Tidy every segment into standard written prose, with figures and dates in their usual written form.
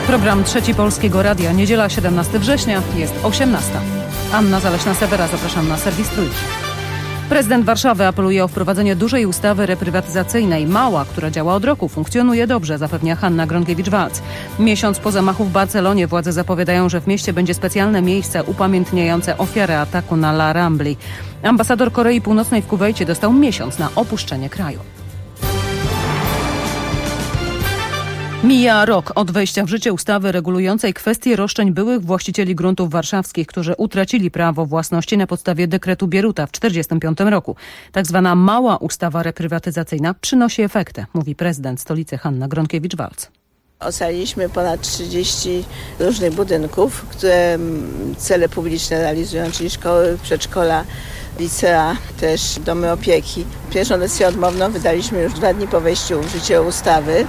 Program Trzeci Polskiego Radia. Niedziela 17 września, jest 18. Anna Zaleśna-Sewera, zapraszam na serwis Trójki. Prezydent Warszawy apeluje o wprowadzenie dużej ustawy reprywatyzacyjnej. Mała, która działa od roku, funkcjonuje dobrze, zapewnia Hanna Gronkiewicz-Waltz. Miesiąc po zamachu w Barcelonie władze zapowiadają, że w mieście będzie specjalne miejsce upamiętniające ofiarę ataku na La Rambli. Ambasador Korei Północnej w Kuwejcie dostał miesiąc na opuszczenie kraju. Mija rok od wejścia w życie ustawy regulującej kwestie roszczeń byłych właścicieli gruntów warszawskich, którzy utracili prawo własności na podstawie dekretu Bieruta w 1945 roku. Tak zwana mała ustawa reprywatyzacyjna przynosi efekty, mówi prezydent stolicy Hanna Gronkiewicz-Waltz. Ocaliliśmy ponad 30 różnych budynków, które cele publiczne realizują, czyli szkoły, przedszkola, licea, też domy opieki. Pierwszą decyzję odmowną wydaliśmy już 2 dni po wejściu w życie ustawy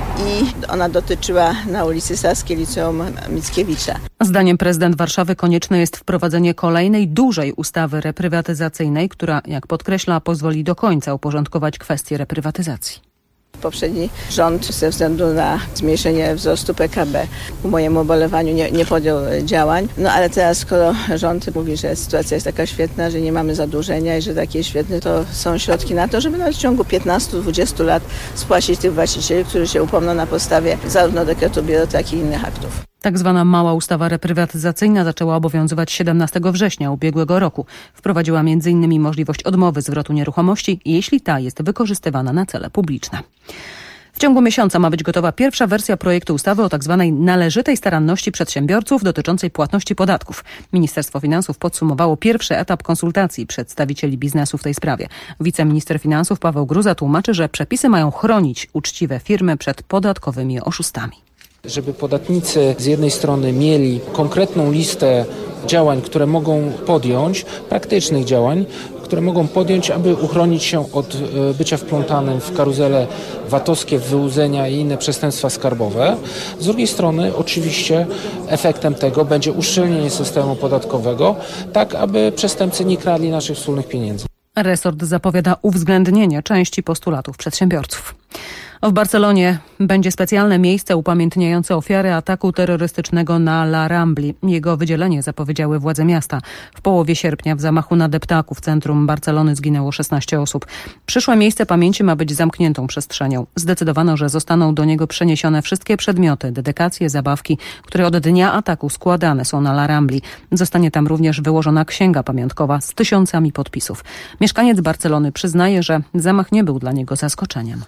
i ona dotyczyła na ulicy Saskiej Liceum Mickiewicza. Zdaniem prezydent Warszawy konieczne jest wprowadzenie kolejnej dużej ustawy reprywatyzacyjnej, która, jak podkreśla, pozwoli do końca uporządkować kwestię reprywatyzacji. Poprzedni rząd ze względu na zmniejszenie wzrostu PKB ku mojemu ubolewaniu nie podjął działań. No ale teraz skoro rząd mówi, że sytuacja jest taka świetna, że nie mamy zadłużenia i że takie świetne, to są środki na to, żeby nawet w ciągu 15-20 lat spłacić tych właścicieli, którzy się upomną na podstawie zarówno dekretu Bieruta, jak i innych aktów. Tak zwana mała ustawa reprywatyzacyjna zaczęła obowiązywać 17 września ubiegłego roku. Wprowadziła m.in. możliwość odmowy zwrotu nieruchomości, jeśli ta jest wykorzystywana na cele publiczne. W ciągu miesiąca ma być gotowa pierwsza wersja projektu ustawy o tzw. należytej staranności przedsiębiorców dotyczącej płatności podatków. Ministerstwo Finansów podsumowało pierwszy etap konsultacji przedstawicieli biznesu w tej sprawie. Wiceminister finansów Paweł Gruza tłumaczy, że przepisy mają chronić uczciwe firmy przed podatkowymi oszustami. Żeby podatnicy z jednej strony mieli konkretną listę działań, które mogą podjąć, praktycznych działań, które mogą podjąć, aby uchronić się od bycia wplątanym w karuzele VAT-owskie, wyłudzenia i inne przestępstwa skarbowe. Z drugiej strony oczywiście efektem tego będzie uszczelnienie systemu podatkowego, tak aby przestępcy nie kradli naszych wspólnych pieniędzy. Resort zapowiada uwzględnienie części postulatów przedsiębiorców. W Barcelonie będzie specjalne miejsce upamiętniające ofiary ataku terrorystycznego na La Rambli. Jego wydzielenie zapowiedziały władze miasta. W połowie sierpnia w zamachu na deptaku w centrum Barcelony zginęło 16 osób. Przyszłe miejsce pamięci ma być zamkniętą przestrzenią. Zdecydowano, że zostaną do niego przeniesione wszystkie przedmioty, dedykacje, zabawki, które od dnia ataku składane są na La Rambli. Zostanie tam również wyłożona księga pamiątkowa z 1000 podpisów. Mieszkaniec Barcelony przyznaje, że zamach nie był dla niego zaskoczeniem.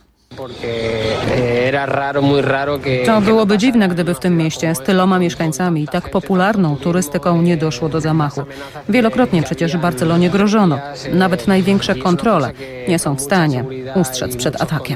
To byłoby dziwne, gdyby w tym mieście z tyloma mieszkańcami i tak popularną turystyką nie doszło do zamachu. Wielokrotnie przecież Barcelonie grożono. Nawet największe kontrole nie są w stanie ustrzec przed atakiem.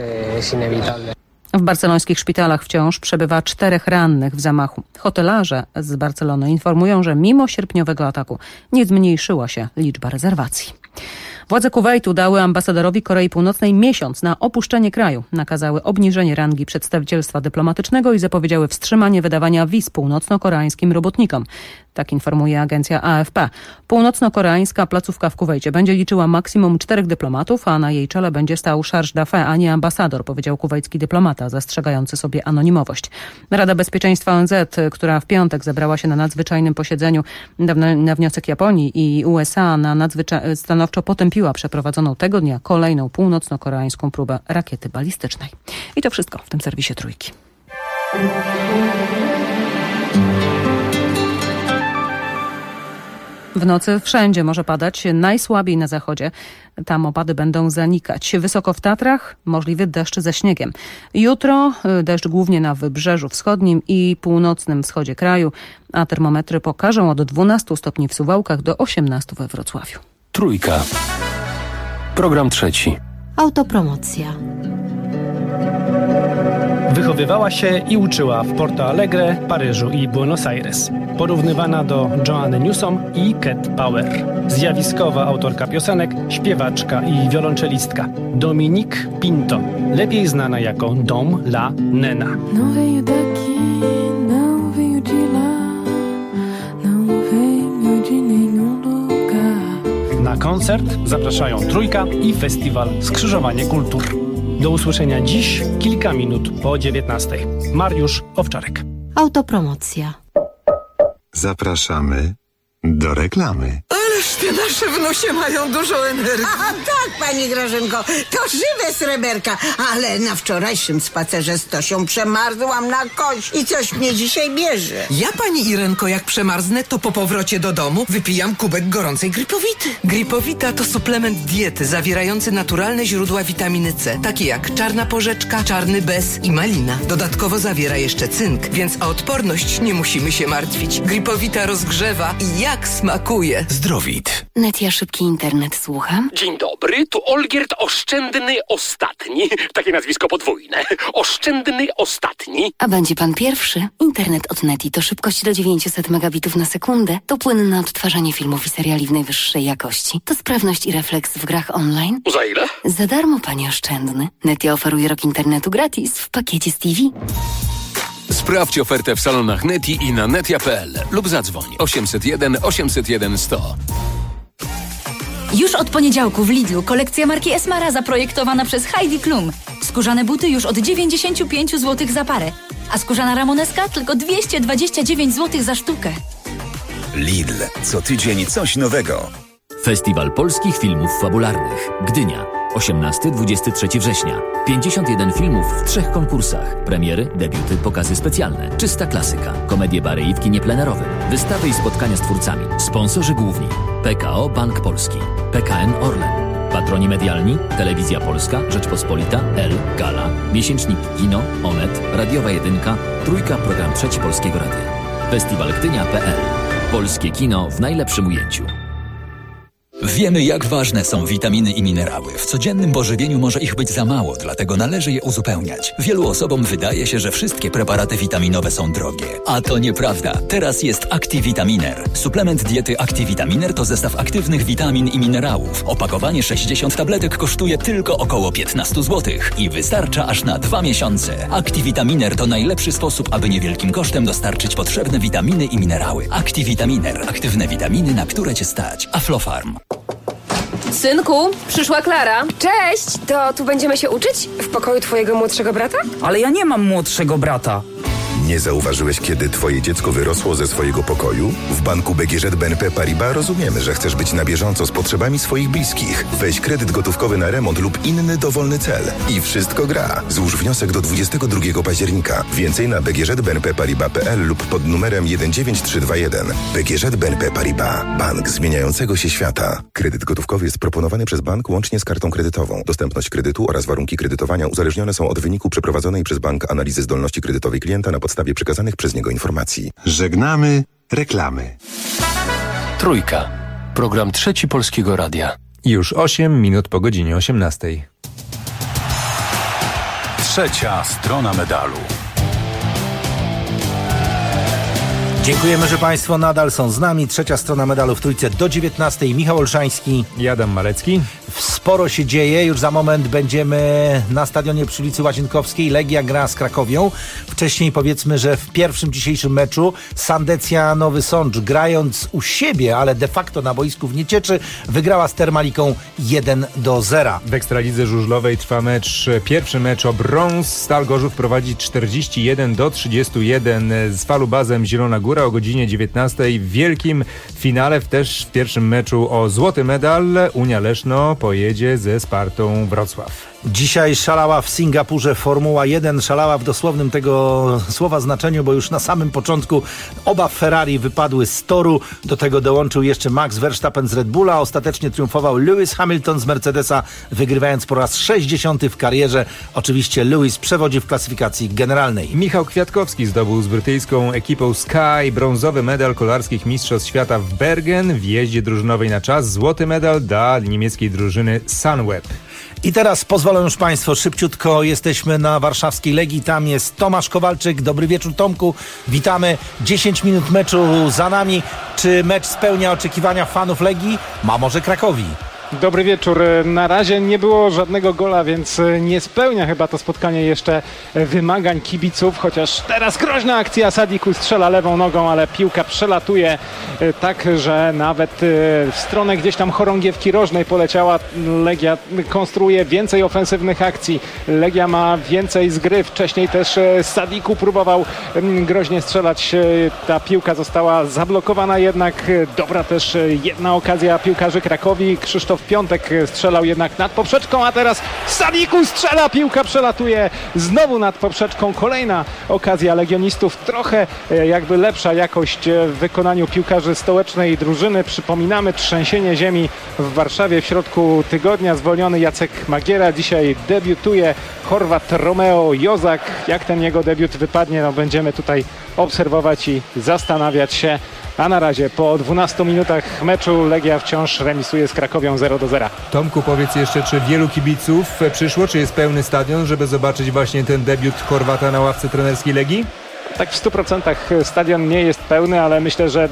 W barcelońskich szpitalach wciąż przebywa 4 rannych w zamachu. Hotelarze z Barcelony informują, że mimo sierpniowego ataku nie zmniejszyła się liczba rezerwacji. Władze Kuwejtu dały ambasadorowi Korei Północnej miesiąc na opuszczenie kraju. Nakazały obniżenie rangi przedstawicielstwa dyplomatycznego i zapowiedziały wstrzymanie wydawania wiz północno-koreańskim robotnikom. Tak informuje agencja AFP. Północno-koreańska placówka w Kuwejcie będzie liczyła maksimum 4 dyplomatów, a na jej czele będzie stał chargé d'affaires, a nie ambasador, powiedział kuwejcki dyplomata, zastrzegający sobie anonimowość. Rada Bezpieczeństwa ONZ, która w piątek zebrała się na nadzwyczajnym posiedzeniu na wniosek Japonii i USA, stanowczo potępiła przeprowadzoną tego dnia kolejną północno-koreańską próbę rakiety balistycznej. I to wszystko w tym serwisie Trójki. W nocy wszędzie może padać, najsłabiej na zachodzie. Tam opady będą zanikać. Wysoko w Tatrach możliwy deszcz ze śniegiem. Jutro deszcz głównie na wybrzeżu wschodnim i północnym wschodzie kraju, a termometry pokażą od 12 stopni w Suwałkach do 18 we Wrocławiu. Trójka. Program trzeci. Autopromocja. Wychowywała się i uczyła w Porto Alegre, Paryżu i Buenos Aires. Porównywana do Joanny Newsom i Cat Power. Zjawiskowa autorka piosenek, śpiewaczka i wiolonczelistka. Dominique Pinto, lepiej znana jako Dom La Nena. Na koncert zapraszają Trójka i Festiwal Skrzyżowanie Kultur. Do usłyszenia dziś, kilka minut po 19:00. Mariusz Owczarek. Autopromocja. Zapraszamy do reklamy. Ależ te nasze wnusie mają dużo energii. A tak, pani Grażynko, to żywe sreberka. Ale na wczorajszym spacerze z Tosią przemarzłam na kość i coś mnie dzisiaj bierze. Ja, pani Irenko, jak przemarznę, to po powrocie do domu wypijam kubek gorącej Gripowity. Gripowita to suplement diety zawierający naturalne źródła witaminy C, takie jak czarna porzeczka, czarny bez i malina. Dodatkowo zawiera jeszcze cynk, więc o odporność nie musimy się martwić. Gripowita rozgrzewa i jak smakuje. Zdrowit. Netia, szybki internet, słucham. Dzień dobry, tu Olgierd Oszczędny Ostatni. Takie nazwisko podwójne. Oszczędny Ostatni. A będzie pan pierwszy? Internet od Neti to szybkość do 900 megabitów na sekundę, to płynne odtwarzanie filmów i seriali w najwyższej jakości, to sprawność i refleks w grach online. Za ile? Za darmo, panie Oszczędny. Netia oferuje rok internetu gratis w pakiecie z TV. Sprawdź ofertę w salonach Neti i na netia.pl lub zadzwoń 801 801 100. Już od poniedziałku w Lidlu kolekcja marki Esmara zaprojektowana przez Heidi Klum. Skórzane buty już od 95 zł za parę, a skórzana ramoneska tylko 229 zł za sztukę. Lidl. Co tydzień coś nowego. Festiwal Polskich Filmów Fabularnych. Gdynia. 18-23 września. 51 filmów w 3 konkursach. Premiery, debiuty, pokazy specjalne. Czysta klasyka. Komedie bary i w kinie plenerowym. Wystawy i spotkania z twórcami. Sponsorzy główni. PKO Bank Polski. PKN Orlen. Patroni medialni. Telewizja Polska, Rzeczpospolita, El, Gala. Miesięcznik Kino, Onet, Radiowa Jedynka, Trójka, Program Trzeci Polskiego Radia. Festiwalgdynia.pl. Polskie kino w najlepszym ujęciu. Wiemy, jak ważne są witaminy i minerały. W codziennym pożywieniu może ich być za mało, dlatego należy je uzupełniać. Wielu osobom wydaje się, że wszystkie preparaty witaminowe są drogie. A to nieprawda. Teraz jest ActiVitaminer. Suplement diety ActiVitaminer to zestaw aktywnych witamin i minerałów. Opakowanie 60 tabletek kosztuje tylko około 15 zł i wystarcza aż na 2 miesiące. ActiVitaminer to najlepszy sposób, aby niewielkim kosztem dostarczyć potrzebne witaminy i minerały. ActiVitaminer. Aktywne witaminy, na które Cię stać. Aflofarm. Synku, przyszła Klara. Cześć! To tu będziemy się uczyć? W pokoju twojego młodszego brata? Ale ja nie mam młodszego brata. Nie zauważyłeś, kiedy twoje dziecko wyrosło ze swojego pokoju? W banku BGŻ BNP Paribas rozumiemy, że chcesz być na bieżąco z potrzebami swoich bliskich. Weź kredyt gotówkowy na remont lub inny dowolny cel. I wszystko gra. Złóż wniosek do 22 października. Więcej na bgżbnpparibas.pl lub pod numerem 19321. BGŻ BNP Paribas. Bank zmieniającego się świata. Kredyt gotówkowy jest proponowany przez bank łącznie z kartą kredytową. Dostępność kredytu oraz warunki kredytowania uzależnione są od wyniku przeprowadzonej przez bank analizy zdolności kredytowej klienta na podstawie przekazanych przez niego informacji. Żegnamy reklamy. Trójka. Program Trzeci Polskiego Radia. Już 8 minut po godzinie 18. Trzecia strona medalu. Dziękujemy, że Państwo nadal są z nami. Trzecia strona medalu w Trójce do 19. Michał Olszański i Adam Malecki. Sporo się dzieje. Już za moment będziemy na stadionie przy ulicy Łazienkowskiej. Legia gra z Krakowią. Wcześniej powiedzmy, że w pierwszym dzisiejszym meczu Sandecja Nowy Sącz, grając u siebie, ale de facto na boisku w Niecieczy, wygrała z Termaliką 1-0. W Ekstralidze Żużlowej trwa pierwszy mecz o brąz. Stal Gorzów prowadzi 41-31 z Falubazem Zielona Góra o godzinie 19. W wielkim finale też w pierwszym meczu o złoty medal Unia Leszno pojedzie ze Spartą Wrocław. Dzisiaj szalała w Singapurze Formuła 1, szalała w dosłownym tego słowa znaczeniu, bo już na samym początku oba Ferrari wypadły z toru. Do tego dołączył jeszcze Max Verstappen z Red Bulla. Ostatecznie triumfował Lewis Hamilton z Mercedesa, wygrywając po raz 60. w karierze. Oczywiście Lewis przewodzi w klasyfikacji generalnej. Michał Kwiatkowski zdobył z brytyjską ekipą Sky brązowy medal kolarskich mistrzostw świata w Bergen w jeździe drużynowej na czas. Złoty medal dla niemieckiej drużyny Sunweb. I teraz pozwolą już Państwo, szybciutko jesteśmy na warszawskiej Legii. Tam jest Tomasz Kowalczyk. Dobry wieczór, Tomku. Witamy. 10 minut meczu za nami. Czy mecz spełnia oczekiwania fanów Legii? Ma może Krakowi? Dobry wieczór. Na razie nie było żadnego gola, więc nie spełnia chyba to spotkanie jeszcze wymagań kibiców, chociaż teraz groźna akcja. Sadiku strzela lewą nogą, ale piłka przelatuje tak, że nawet w stronę gdzieś tam chorągiewki rożnej poleciała. Legia konstruuje więcej ofensywnych akcji. Legia ma więcej z gry. Wcześniej też Sadiku próbował groźnie strzelać. Ta piłka została zablokowana jednak. Dobra też jedna okazja piłkarzy Krakowi. Krzysztof Piątek strzelał jednak nad poprzeczką, a teraz Sadiku strzela, piłka przelatuje znowu nad poprzeczką. Kolejna okazja legionistów, trochę jakby lepsza jakość w wykonaniu piłkarzy stołecznej drużyny. Przypominamy, trzęsienie ziemi w Warszawie w środku tygodnia. Zwolniony Jacek Magiera, dzisiaj debiutuje Chorwat Romeo Jozak. Jak ten jego debiut wypadnie, no będziemy tutaj obserwować i zastanawiać się. A na razie po 12 minutach meczu Legia wciąż remisuje z Krakowią 0-0. Tomku, powiedz jeszcze, czy wielu kibiców przyszło, czy jest pełny stadion, żeby zobaczyć właśnie ten debiut Chorwata na ławce trenerskiej Legii? Tak w 100% stadion nie jest pełny, ale myślę, że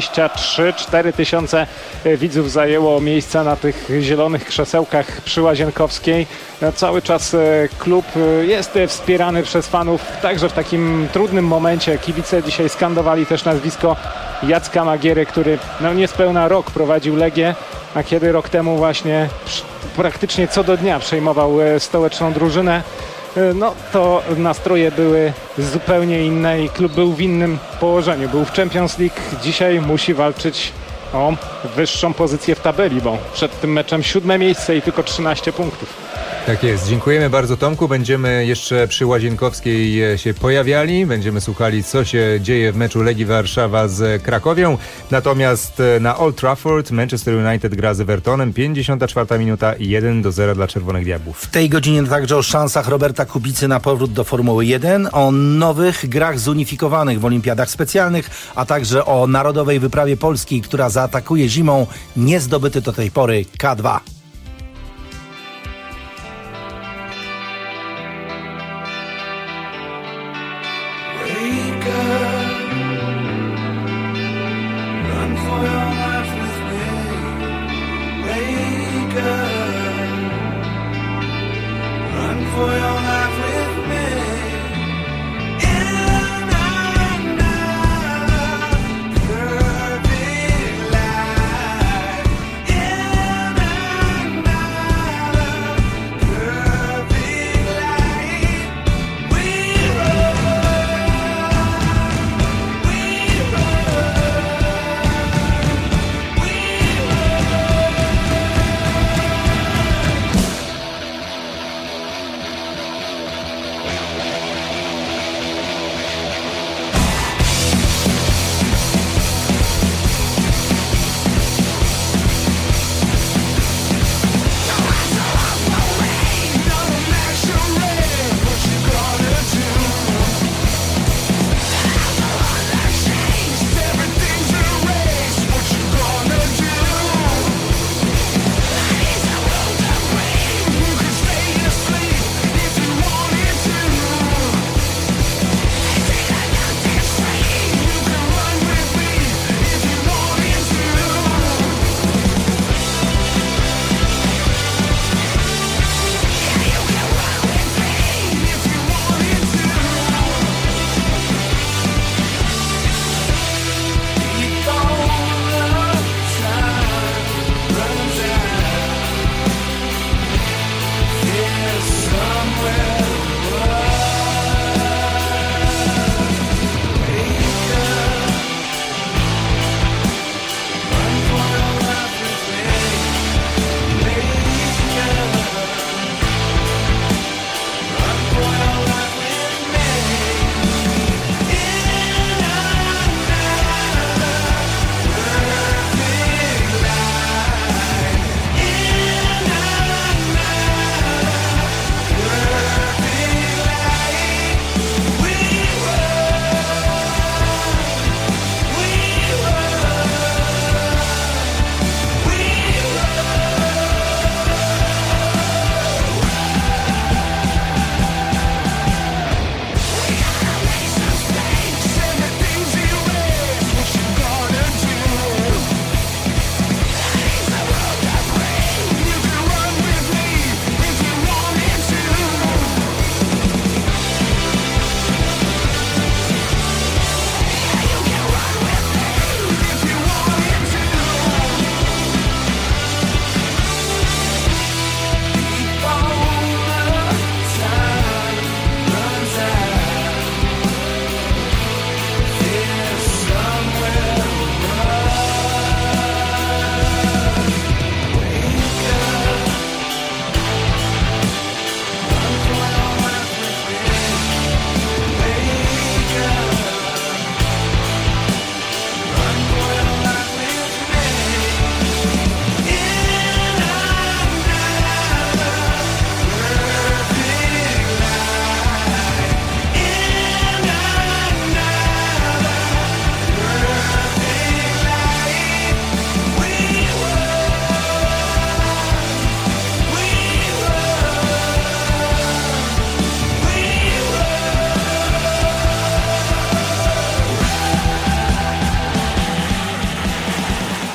23-4 tysiące widzów zajęło miejsca na tych zielonych krzesełkach przy Łazienkowskiej. Cały czas klub jest wspierany przez fanów, także w takim trudnym momencie. Kibice dzisiaj skandowali też nazwisko Jacka Magiery, który niespełna rok prowadził Legię, a kiedy rok temu właśnie praktycznie co do dnia przejmował stołeczną drużynę, no to nastroje były zupełnie inne i klub był w innym położeniu. Był w Champions League, dzisiaj musi walczyć o wyższą pozycję w tabeli, bo przed tym meczem 7. miejsce i tylko 13 punktów. Tak jest. Dziękujemy bardzo, Tomku. Będziemy jeszcze przy Łazienkowskiej się pojawiali. Będziemy słuchali, co się dzieje w meczu Legii Warszawa z Krakowią. Natomiast na Old Trafford Manchester United gra z Evertonem. 54 minuta i 1-0 dla Czerwonych Diabłów. W tej godzinie także o szansach Roberta Kubicy na powrót do Formuły 1, o nowych grach zunifikowanych w olimpiadach specjalnych, a także o narodowej wyprawie Polski, która zaatakuje zimą niezdobyty do tej pory K2.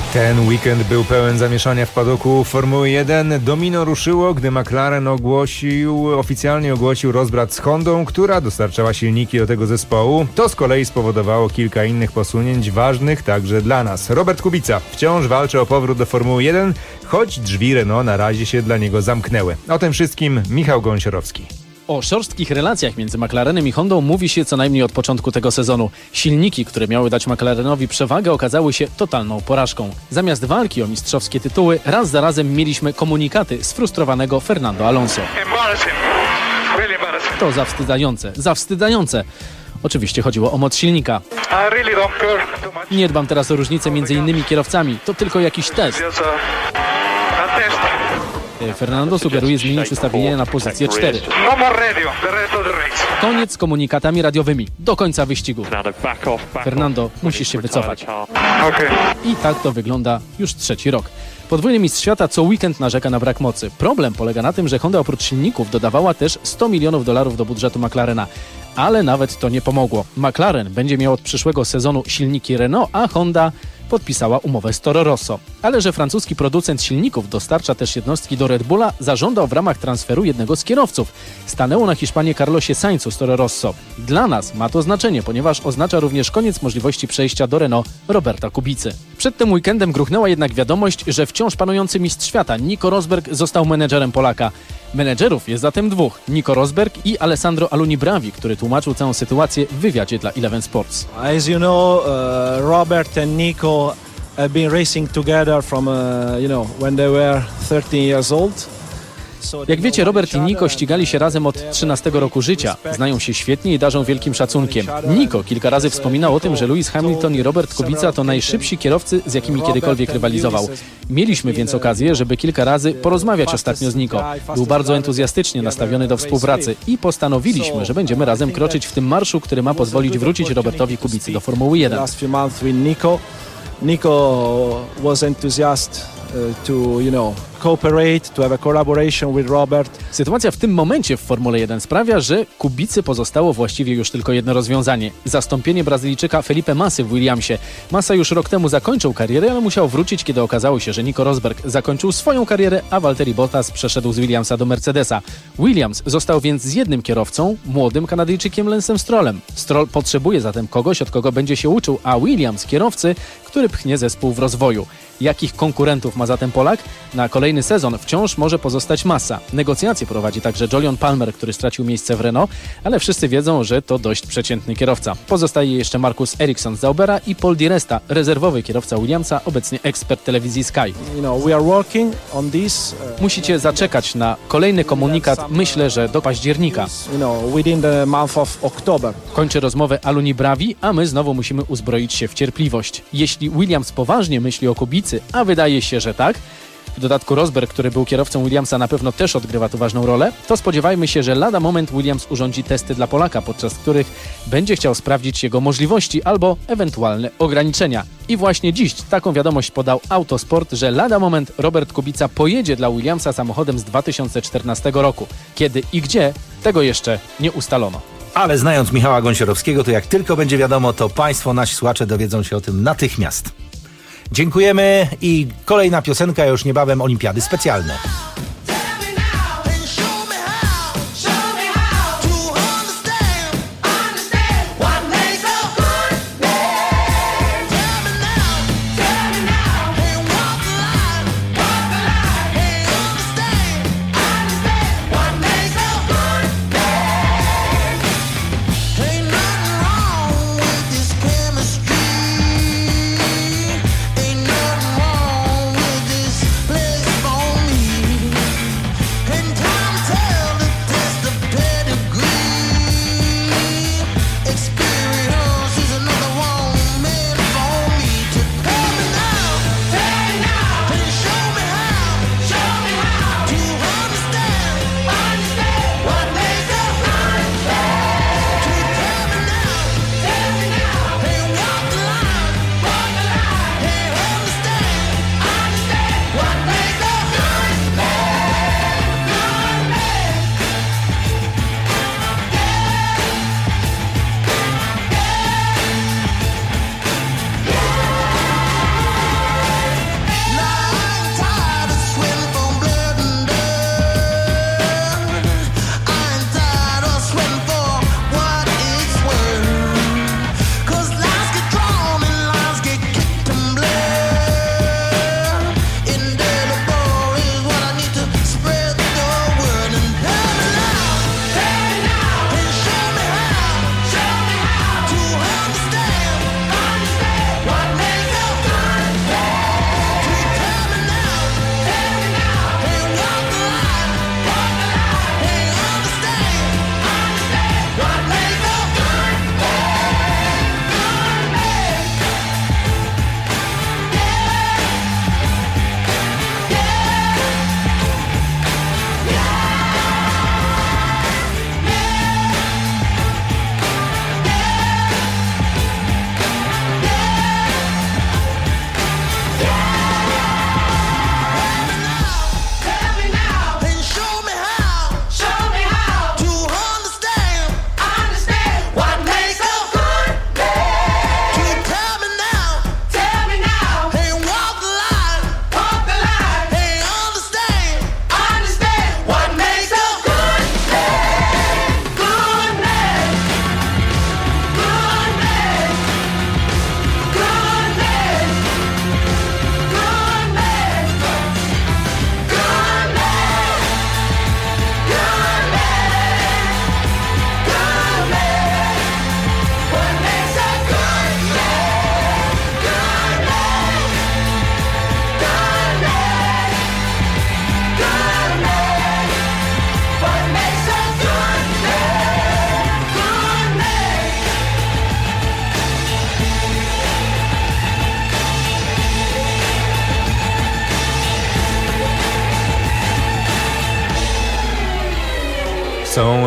Ten weekend był pełen zamieszania w padoku Formuły 1. Domino ruszyło, gdy McLaren oficjalnie ogłosił rozbrat z Hondą, która dostarczała silniki do tego zespołu. To z kolei spowodowało kilka innych posunięć ważnych także dla nas. Robert Kubica wciąż walczy o powrót do Formuły 1, choć drzwi Renault na razie się dla niego zamknęły. O tym wszystkim Michał Gąsiorowski. O szorstkich relacjach między McLarenem i Hondą mówi się co najmniej od początku tego sezonu. Silniki, które miały dać McLarenowi przewagę, okazały się totalną porażką. Zamiast walki o mistrzowskie tytuły, raz za razem mieliśmy komunikaty sfrustrowanego Fernando Alonso. To zawstydzające. Oczywiście chodziło o moc silnika. Nie dbam teraz o różnicę między innymi kierowcami, to tylko jakiś test. Fernando sugeruje zmienić ustawienie na pozycję 4. Koniec z komunikatami radiowymi. Do końca wyścigu. Fernando, musisz się wycofać. I tak to wygląda już 3. rok. Podwójny mistrz świata co weekend narzeka na brak mocy. Problem polega na tym, że Honda oprócz silników dodawała też $100 milionów do budżetu McLarena. Ale nawet to nie pomogło. McLaren będzie miał od przyszłego sezonu silniki Renault, a Honda podpisała umowę z Toro Rosso. Ale że francuski producent silników dostarcza też jednostki do Red Bulla, zażądał w ramach transferu jednego z kierowców. Stanęło na Hiszpanię Carlosie Sainzu z Toro Rosso. Dla nas ma to znaczenie, ponieważ oznacza również koniec możliwości przejścia do Renault Roberta Kubicy. Przed tym weekendem gruchnęła jednak wiadomość, że wciąż panujący mistrz świata Nico Rosberg został menedżerem Polaka. Menedżerów jest zatem 2, Nico Rosberg i Alessandro Aluni-Bravi, który tłumaczył całą sytuację w wywiadzie dla Eleven Sports. As you know, Robert and Nico have been racing together from when they were 13 years old. Jak wiecie, Robert i Nico ścigali się razem od 13 roku życia. Znają się świetnie i darzą wielkim szacunkiem. Nico kilka razy wspominał o tym, że Lewis Hamilton i Robert Kubica to najszybsi kierowcy, z jakimi kiedykolwiek rywalizował. Mieliśmy więc okazję, żeby kilka razy porozmawiać ostatnio z Nico. Był bardzo entuzjastycznie nastawiony do współpracy i postanowiliśmy, że będziemy razem kroczyć w tym marszu, który ma pozwolić wrócić Robertowi Kubicy do Formuły 1. Nico was enthusiastic to cooperate, to have a collaboration with Robert. Sytuacja w tym momencie w Formule 1 sprawia, że Kubicy pozostało właściwie już tylko jedno rozwiązanie. Zastąpienie Brazylijczyka Felipe Massy w Williamsie. Massa już rok temu zakończył karierę, ale musiał wrócić, kiedy okazało się, że Nico Rosberg zakończył swoją karierę, a Valtteri Bottas przeszedł z Williamsa do Mercedesa. Williams został więc z jednym kierowcą, młodym Kanadyjczykiem Lancem Strollem. Stroll potrzebuje zatem kogoś, od kogo będzie się uczył, a Williams kierowcy, który pchnie zespół w rozwoju. Jakich konkurentów ma zatem Polak? Na kolejny sezon wciąż może pozostać Massa. Negocjacje prowadzi także Jolyon Palmer, który stracił miejsce w Renault, ale wszyscy wiedzą, że to dość przeciętny kierowca. Pozostaje jeszcze Marcus Ericsson z Zaubera i Paul Di Resta, rezerwowy kierowca Williamsa, obecnie ekspert telewizji Sky. Musicie zaczekać na kolejny komunikat, myślę, że do października. Kończy rozmowę Aluni-Bravi, a my znowu musimy uzbroić się w cierpliwość. Jeśli Williams poważnie myśli o Kubicy, a wydaje się, że tak, w dodatku Rosberg, który był kierowcą Williamsa, na pewno też odgrywa tu ważną rolę, to spodziewajmy się, że lada moment Williams urządzi testy dla Polaka, podczas których będzie chciał sprawdzić jego możliwości albo ewentualne ograniczenia. I właśnie dziś taką wiadomość podał Autosport, że lada moment Robert Kubica pojedzie dla Williamsa samochodem z 2014 roku. Kiedy i gdzie, tego jeszcze nie ustalono. Ale znając Michała Gąsiorowskiego, to jak tylko będzie wiadomo, to Państwo, nasi słuchacze dowiedzą się o tym natychmiast. Dziękujemy i kolejna piosenka już niebawem, olimpiady specjalne.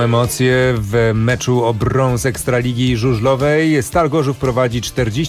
są emocje w meczu o brąz Ekstraligi Żużlowej. Stal Gorzów prowadzi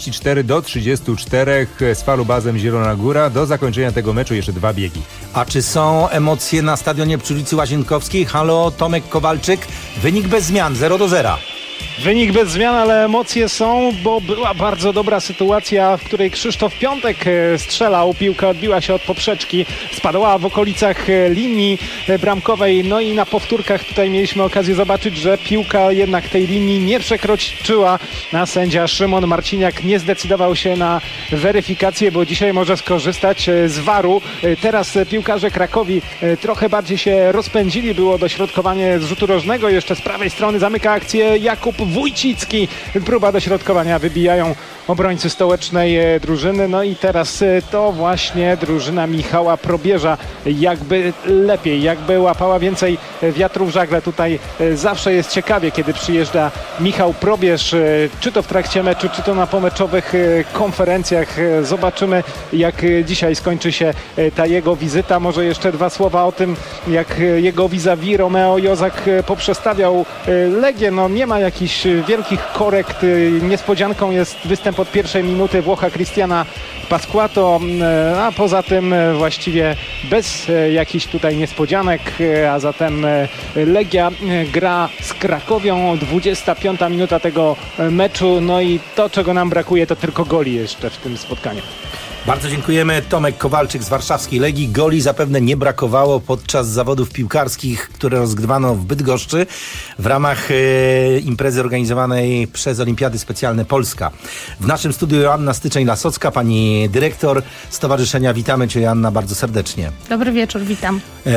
44-34 z Falubazem Zielona Góra. Do zakończenia tego meczu jeszcze 2 biegi. A czy są emocje na stadionie przy ulicy Łazienkowskiej? Halo, Tomek Kowalczyk. Wynik bez zmian, 0-0. Wynik bez zmian, ale emocje są, bo była bardzo dobra sytuacja, w której Krzysztof Piątek strzelał. Piłka odbiła się od poprzeczki, spadła w okolicach linii bramkowej. No i na powtórkach tutaj mieliśmy okazję zobaczyć, że piłka jednak tej linii nie przekroczyła. A sędzia Szymon Marciniak nie zdecydował się na weryfikację, bo dzisiaj może skorzystać z VAR-u. Teraz piłkarze Krakowi trochę bardziej się rozpędzili. Było dośrodkowanie z rzutu rożnego. Jeszcze z prawej strony zamyka akcję Jakub Wójcicki. Próba dośrodkowania, wybijają obrońcy stołecznej drużyny. No i teraz to właśnie drużyna Michała Probierza jakby lepiej, jakby łapała więcej wiatru w żagle. Tutaj zawsze jest ciekawie, kiedy przyjeżdża Michał Probierz, czy to w trakcie meczu, czy to na pomeczowych konferencjach. Zobaczymy, jak dzisiaj skończy się ta jego wizyta. Może jeszcze 2 słowa o tym, jak jego vis-a-vis Romeo Jozak poprzestawiał Legię. No nie ma jakichś wielkich korekt. Niespodzianką jest występ od pierwszej minuty Włocha Cristiana Pasquato, a poza tym właściwie bez jakichś tutaj niespodzianek, a zatem Legia gra z Krakowią, 25 minuta tego meczu, no i to, czego nam brakuje, to tylko goli jeszcze w tym spotkaniu. Bardzo dziękujemy. Tomek Kowalczyk z warszawskiej Legii. Goli zapewne nie brakowało podczas zawodów piłkarskich, które rozgrywano w Bydgoszczy w ramach imprezy organizowanej przez Olimpiady Specjalne Polska. W naszym studiu Joanna Styczeń-Lasocka, pani dyrektor stowarzyszenia. Witamy Cię, Joanna, bardzo serdecznie. Dobry wieczór, witam.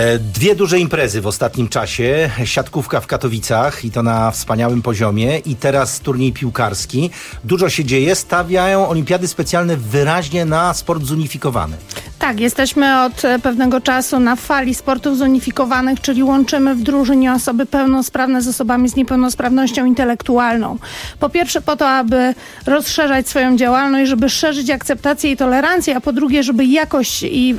2 duże imprezy w ostatnim czasie. Siatkówka w Katowicach i to na wspaniałym poziomie i teraz turniej piłkarski. Dużo się dzieje. Stawiają Olimpiady Specjalne wyraźnie na sport zunifikowany. Tak, jesteśmy od pewnego czasu na fali sportów zunifikowanych, czyli łączymy w drużynie osoby pełnosprawne z osobami z niepełnosprawnością intelektualną. Po pierwsze po to, aby rozszerzać swoją działalność, żeby szerzyć akceptację i tolerancję, a po drugie, żeby jakość i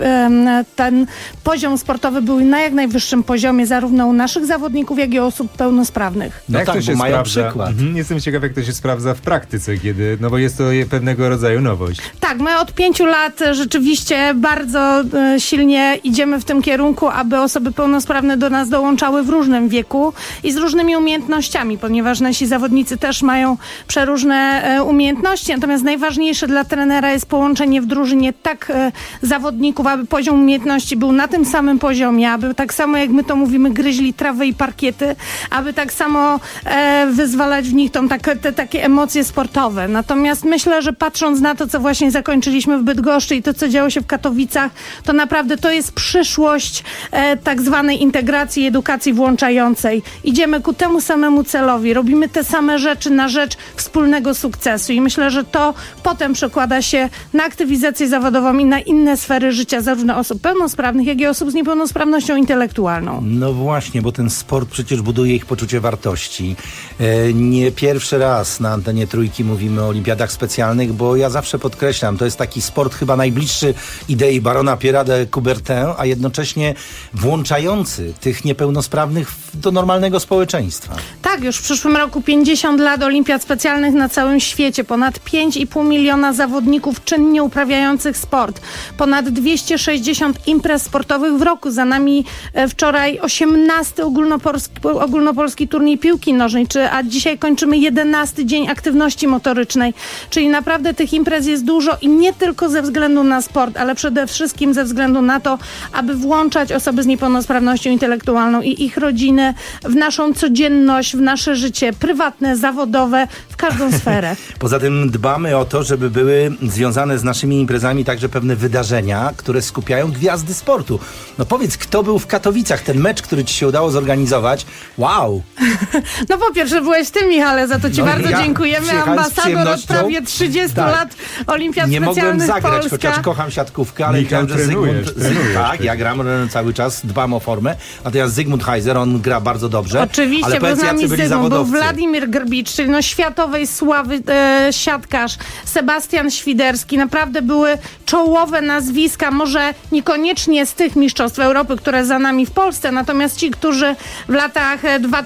ten poziom sportowy był na jak najwyższym poziomie, zarówno u naszych zawodników, jak i osób pełnosprawnych. No jak tak, to się mają sprawdza? przykład. Jestem ciekaw, jak to się sprawdza w praktyce, kiedy, no bo jest to pewnego rodzaju nowość. Tak, my od 5 lat rzeczywiście bardzo silnie idziemy w tym kierunku, aby osoby pełnosprawne do nas dołączały w różnym wieku i z różnymi umiejętnościami, ponieważ nasi zawodnicy też mają przeróżne umiejętności, natomiast najważniejsze dla trenera jest połączenie w drużynie tak zawodników, aby poziom umiejętności był na tym samym poziomie, aby tak samo jak my to mówimy, gryźli trawę i parkiety, aby tak samo wyzwalać w nich takie emocje sportowe. Natomiast myślę, że patrząc na to, co właśnie zakończyliśmy w Bydgoszczy i to, co działo się w Katowicach, to naprawdę to jest przyszłość tak zwanej integracji i edukacji włączającej. Idziemy ku temu samemu celowi, robimy te same rzeczy na rzecz wspólnego sukcesu i myślę, że to potem przekłada się na aktywizację zawodową i na inne sfery życia zarówno osób pełnosprawnych, jak i osób z niepełnosprawnością intelektualną. No właśnie, bo ten sport przecież buduje ich poczucie wartości. Nie pierwszy raz na antenie Trójki mówimy o olimpiadach specjalnych, bo ja zawsze podkreślam, to jest taki sport chyba najbliższy idei barona Pierre'a de Coubertin, a jednocześnie włączający tych niepełnosprawnych do normalnego społeczeństwa. Tak, już w przyszłym roku 50 lat olimpiad specjalnych na całym świecie, ponad 5,5 miliona zawodników czynnie uprawiających sport, ponad 260 imprez sportowych w roku. Za nami wczoraj 18 ogólnopolski turniej piłki nożnej, a dzisiaj kończymy 11 dzień aktywności motorycznej, czyli naprawdę tych imprez jest dużo i nie tylko ze względu na sport, ale przede wszystkim ze względu na to, aby włączać osoby z niepełnosprawnością intelektualną i ich rodziny w naszą codzienność, w nasze życie prywatne, zawodowe, w każdą sferę. Poza tym dbamy o to, żeby były związane z naszymi imprezami także pewne wydarzenia, które skupiają gwiazdy sportu. No powiedz, kto był w Katowicach? Ten mecz, który ci się udało zorganizować. Wow! No po pierwsze byłeś ty, Michale, za to ci bardzo dziękujemy. Ambasador od prawie 30 lat Olimpiad nie Specjalnych mogłem zagrać, Polska. chociaż kocham siatkówkę, ale Michał, trenujesz. Tak, ja gram cały czas, dbam o formę, natomiast Zygmunt Heiser, on gra bardzo dobrze. Oczywiście, ale bo z nami byli był zawodowcy. Władimir Grbicz, czyli światowej sławy siatkarz, Sebastian Świderski. Naprawdę były czołowe nazwiska, może niekoniecznie z tych mistrzostw Europy, które za nami w Polsce, natomiast ci, którzy w latach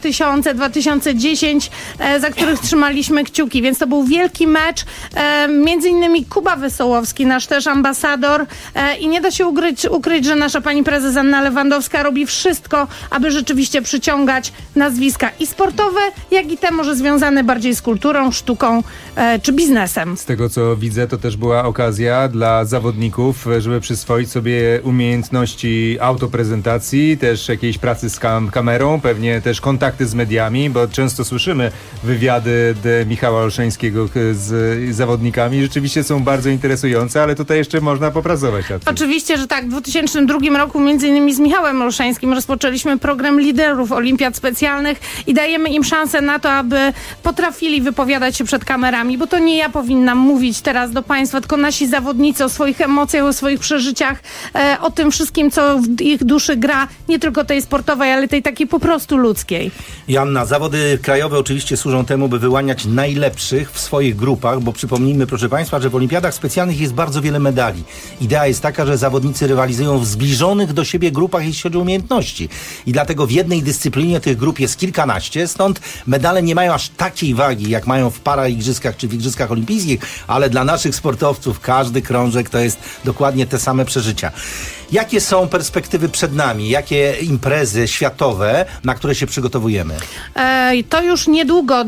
2000-2010, za których trzymaliśmy kciuki, więc to był wielki mecz. Między innymi Kuba Wesołowski, nasz też ambasador, i nie da się ukryć, że nasza pani prezes Anna Lewandowska robi wszystko, aby rzeczywiście przyciągać nazwiska i sportowe, jak i te może związane bardziej z kulturą, sztuką czy biznesem. Z tego co widzę, to też była okazja dla zawodników, żeby przyswoić sobie umiejętności autoprezentacji, też jakiejś pracy z kamerą, pewnie też kontakty z mediami, bo często słyszymy wywiady Michała Olszańskiego z zawodnikami. Rzeczywiście są bardzo interesujące, ale tutaj jeszcze można popracować. Oczywiście, że tak. W 2002 roku między innymi z Michałem Olszańskim rozpoczęliśmy program liderów olimpiad specjalnych i dajemy im szansę na to, aby potrafili wypowiadać się przed kamerami, bo to nie ja powinnam mówić teraz do Państwa, tylko nasi zawodnicy o swoich emocjach, o swoich przeżyciach, o tym wszystkim, co w ich duszy gra, nie tylko tej sportowej, ale tej takiej po prostu ludzkiej. Joanna, zawody krajowe oczywiście służą temu, by wyłaniać najlepszych w swoich grupach, bo przypomnijmy, proszę Państwa, że w olimpiadach specjalnych jest bardzo wiele medali. Idea jest taka, że zawodnicy rywalizują w zbliżonych do siebie grupach, jeśli chodzi o umiejętności. I dlatego w jednej dyscyplinie tych grup jest kilkanaście, stąd medale nie mają aż takiej wagi, jak mają w paraigrzyskach czy w igrzyskach olimpijskich, ale dla naszych sportowców każdy krążek to jest dokładnie te same przeżycia. Jakie są perspektywy przed nami? Jakie imprezy światowe, na które się przygotowujemy? To już niedługo,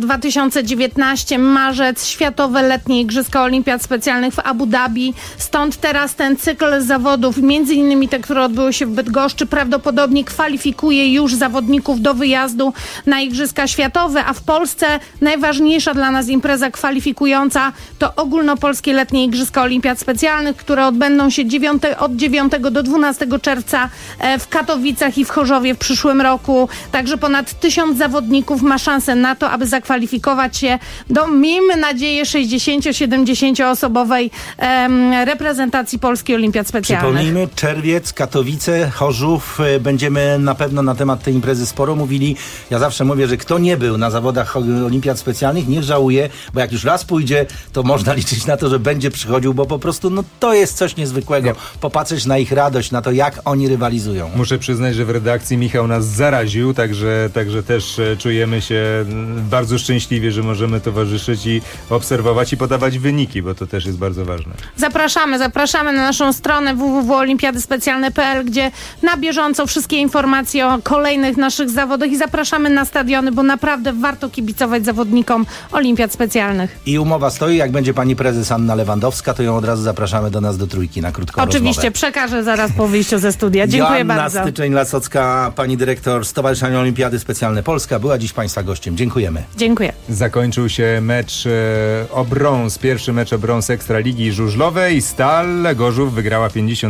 2019, marzec, Światowe Letnie Igrzyska Olimpiad Specjalnych w Abu Dhabi. Stąd teraz ten cykl zawodów, między innymi te, które odbyły się w Bydgoszczy, prawdopodobnie kwalifikuje już zawodników do wyjazdu na Igrzyska Światowe, a w Polsce najważniejsza dla nas impreza kwalifikująca to ogólnopolskie Letnie Igrzyska Olimpiad Specjalnych, które odbędą się od 9 do 12 czerwca w Katowicach i w Chorzowie w przyszłym roku. Także ponad 1000 zawodników ma szansę na to, aby zakwalifikować się do, miejmy nadzieję, 60-70 osobowej reprezentacji Polski Olimpiad Specjalnych. Przypomnijmy, czerwiec, Katowice, Chorzów. Będziemy na pewno na temat tej imprezy sporo mówili. Ja zawsze mówię, że kto nie był na zawodach Olimpiad Specjalnych, niech żałuje, bo jak już raz pójdzie, to można liczyć na to, że będzie przychodził, bo po prostu to jest coś niezwykłego. Popatrzeć na ich radość, na to, jak oni rywalizują. Muszę przyznać, że w redakcji Michał nas zaraził, także też czujemy się bardzo szczęśliwie, że możemy towarzyszyć i obserwować i podawać wyniki, bo to też jest bardzo ważne. Zapraszamy na naszą stronę www.olimpiadyspecjalne.pl, gdzie na bieżąco wszystkie informacje o kolejnych naszych zawodach i zapraszamy na stadiony, bo naprawdę warto kibicować zawodnikom Olimpiad Specjalnych. I umowa stoi, jak będzie pani prezes Anna Lewandowska, to ją od razu zapraszamy do nas do Trójki na krótką Oczywiście, rozmowę. przekażę zaraz po wyjściu ze studia. Dziękuję Joanna bardzo. Styczeń-Lasocka, pani dyrektor Stowarzyszenia Olimpiady Specjalne Polska, była dziś państwa gościem. Dziękujemy. Dziękuję. Zakończył się mecz o brąz, pierwszy mecz o brąz Ekstraligi Żużlowej. Stal Gorzów wygrała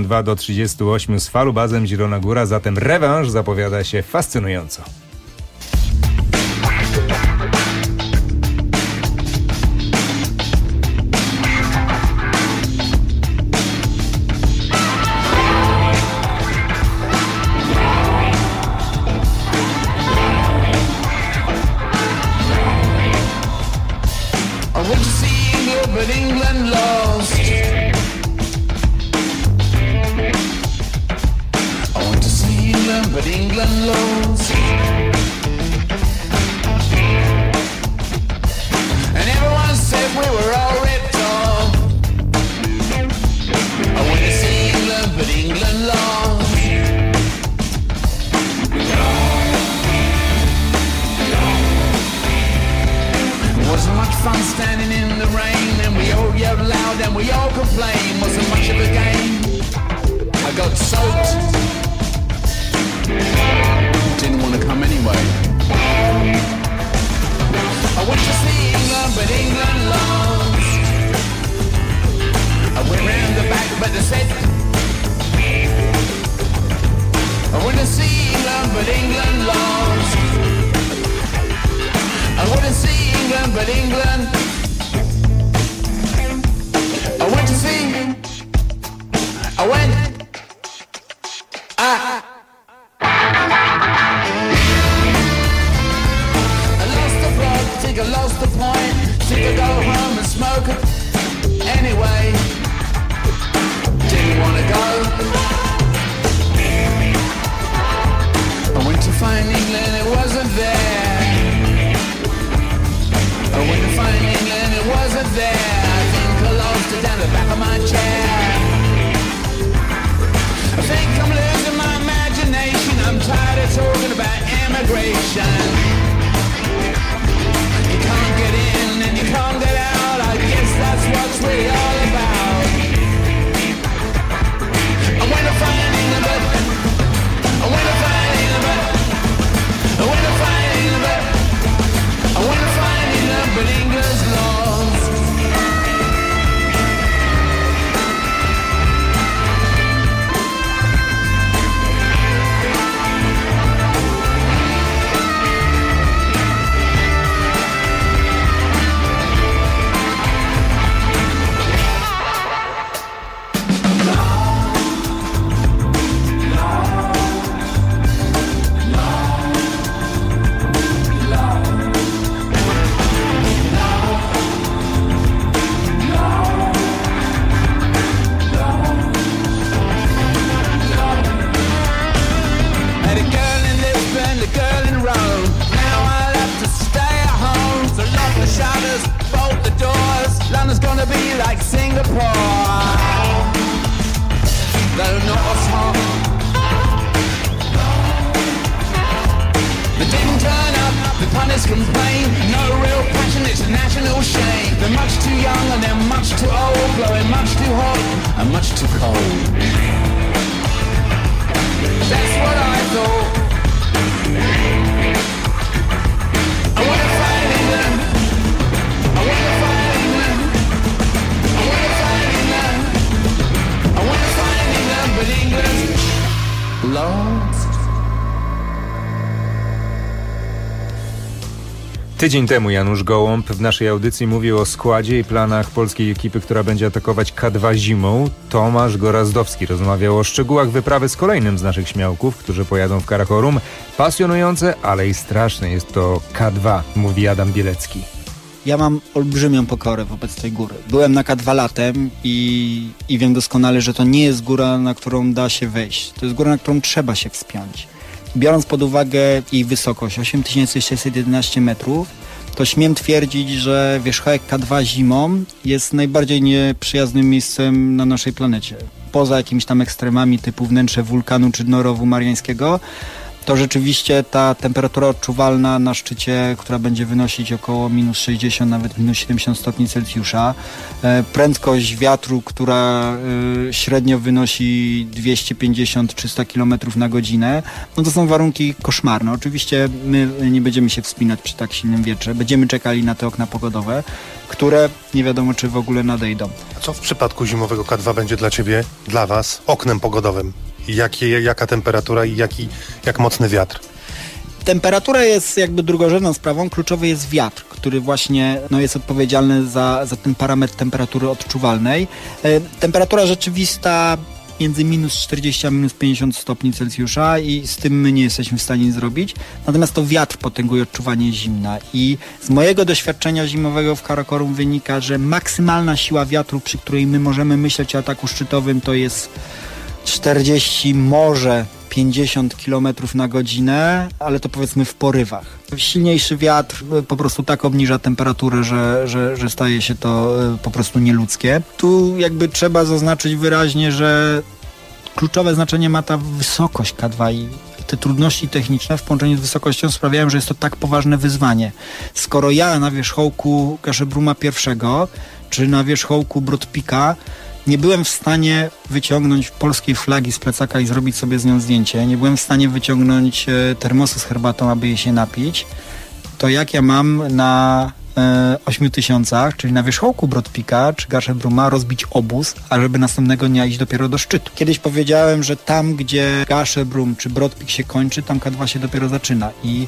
52-38 z Falubazem Zielona Góra, zatem rewanż zapowiada się fascynująco. I I went. I lost the plot, think I lost the point. Think I go home and smoke it anyway. Didn't wanna go. I went to find England, it wasn't there. I went to find England, it wasn't there. I think I lost it down the back of my chair. I think I'm losing my imagination. I'm tired of talking about immigration. You can't get in and you can't get out. I guess that's what's really all about. I went to find England, but I went to find England, but I went to find England, but I went to find England, but England's lost. London's gonna be like Singapore. They'll know us home. They didn't turn up, the punish complain. No real passion, it's a national shame. They're much too young and they're much too old. Blowing much too hot and much too cold. That's what I thought. I wanna find England. I wanna find England. I wanna find England. I wanna find England, but England's lost. Tydzień temu Janusz Gołąb w naszej audycji mówił o składzie i planach polskiej ekipy, która będzie atakować K2 zimą. Tomasz Gorazdowski rozmawiał o szczegółach wyprawy z kolejnym z naszych śmiałków, którzy pojadą w Karakorum. Pasjonujące, ale i straszne jest to K2, mówi Adam Bielecki. Ja mam olbrzymią pokorę wobec tej góry. Byłem na K2 latem i wiem doskonale, że to nie jest góra, na którą da się wejść. To jest góra, na którą trzeba się wspiąć. Biorąc pod uwagę jej wysokość 8611 metrów, to śmiem twierdzić, że wierzchołek K2 zimą jest najbardziej nieprzyjaznym miejscem na naszej planecie. Poza jakimiś tam ekstremami typu wnętrze wulkanu czy dno rowu mariańskiego, to rzeczywiście ta temperatura odczuwalna na szczycie, która będzie wynosić około minus 60, nawet minus 70 stopni Celsjusza, prędkość wiatru, która średnio wynosi 250-300 km na godzinę, no to są warunki koszmarne. Oczywiście my nie będziemy się wspinać przy tak silnym wietrze, będziemy czekali na te okna pogodowe, które nie wiadomo, czy w ogóle nadejdą. A co w przypadku zimowego K2 będzie dla Ciebie, dla Was, oknem pogodowym? Jaka temperatura i jak mocny wiatr? Temperatura jest jakby drugorzędną sprawą, kluczowy jest wiatr, który właśnie jest odpowiedzialny za ten parametr temperatury odczuwalnej. Temperatura rzeczywista między minus 40 a minus 50 stopni Celsjusza i z tym my nie jesteśmy w stanie nic zrobić. Natomiast to wiatr potęguje odczuwanie zimna i z mojego doświadczenia zimowego w Karakorum wynika, że maksymalna siła wiatru, przy której my możemy myśleć o ataku szczytowym, to jest 40, może 50 km na godzinę, ale to powiedzmy w porywach. Silniejszy wiatr po prostu tak obniża temperaturę, że staje się to po prostu nieludzkie. Tu jakby trzeba zaznaczyć wyraźnie, że kluczowe znaczenie ma ta wysokość K2 i te trudności techniczne w połączeniu z wysokością sprawiają, że jest to tak poważne wyzwanie. Skoro ja na wierzchołku Gashebruma I czy na wierzchołku Brodpika nie byłem w stanie wyciągnąć polskiej flagi z plecaka i zrobić sobie z nią zdjęcie. Nie byłem w stanie wyciągnąć termosu z herbatą, aby je się napić. To jak ja mam na 8000, czyli na wierzchołku Brodpika czy Gashebruma rozbić obóz, a żeby następnego dnia iść dopiero do szczytu. Kiedyś powiedziałem, że tam, gdzie Gashebrum czy Brodpik się kończy, tam K2 się dopiero zaczyna. I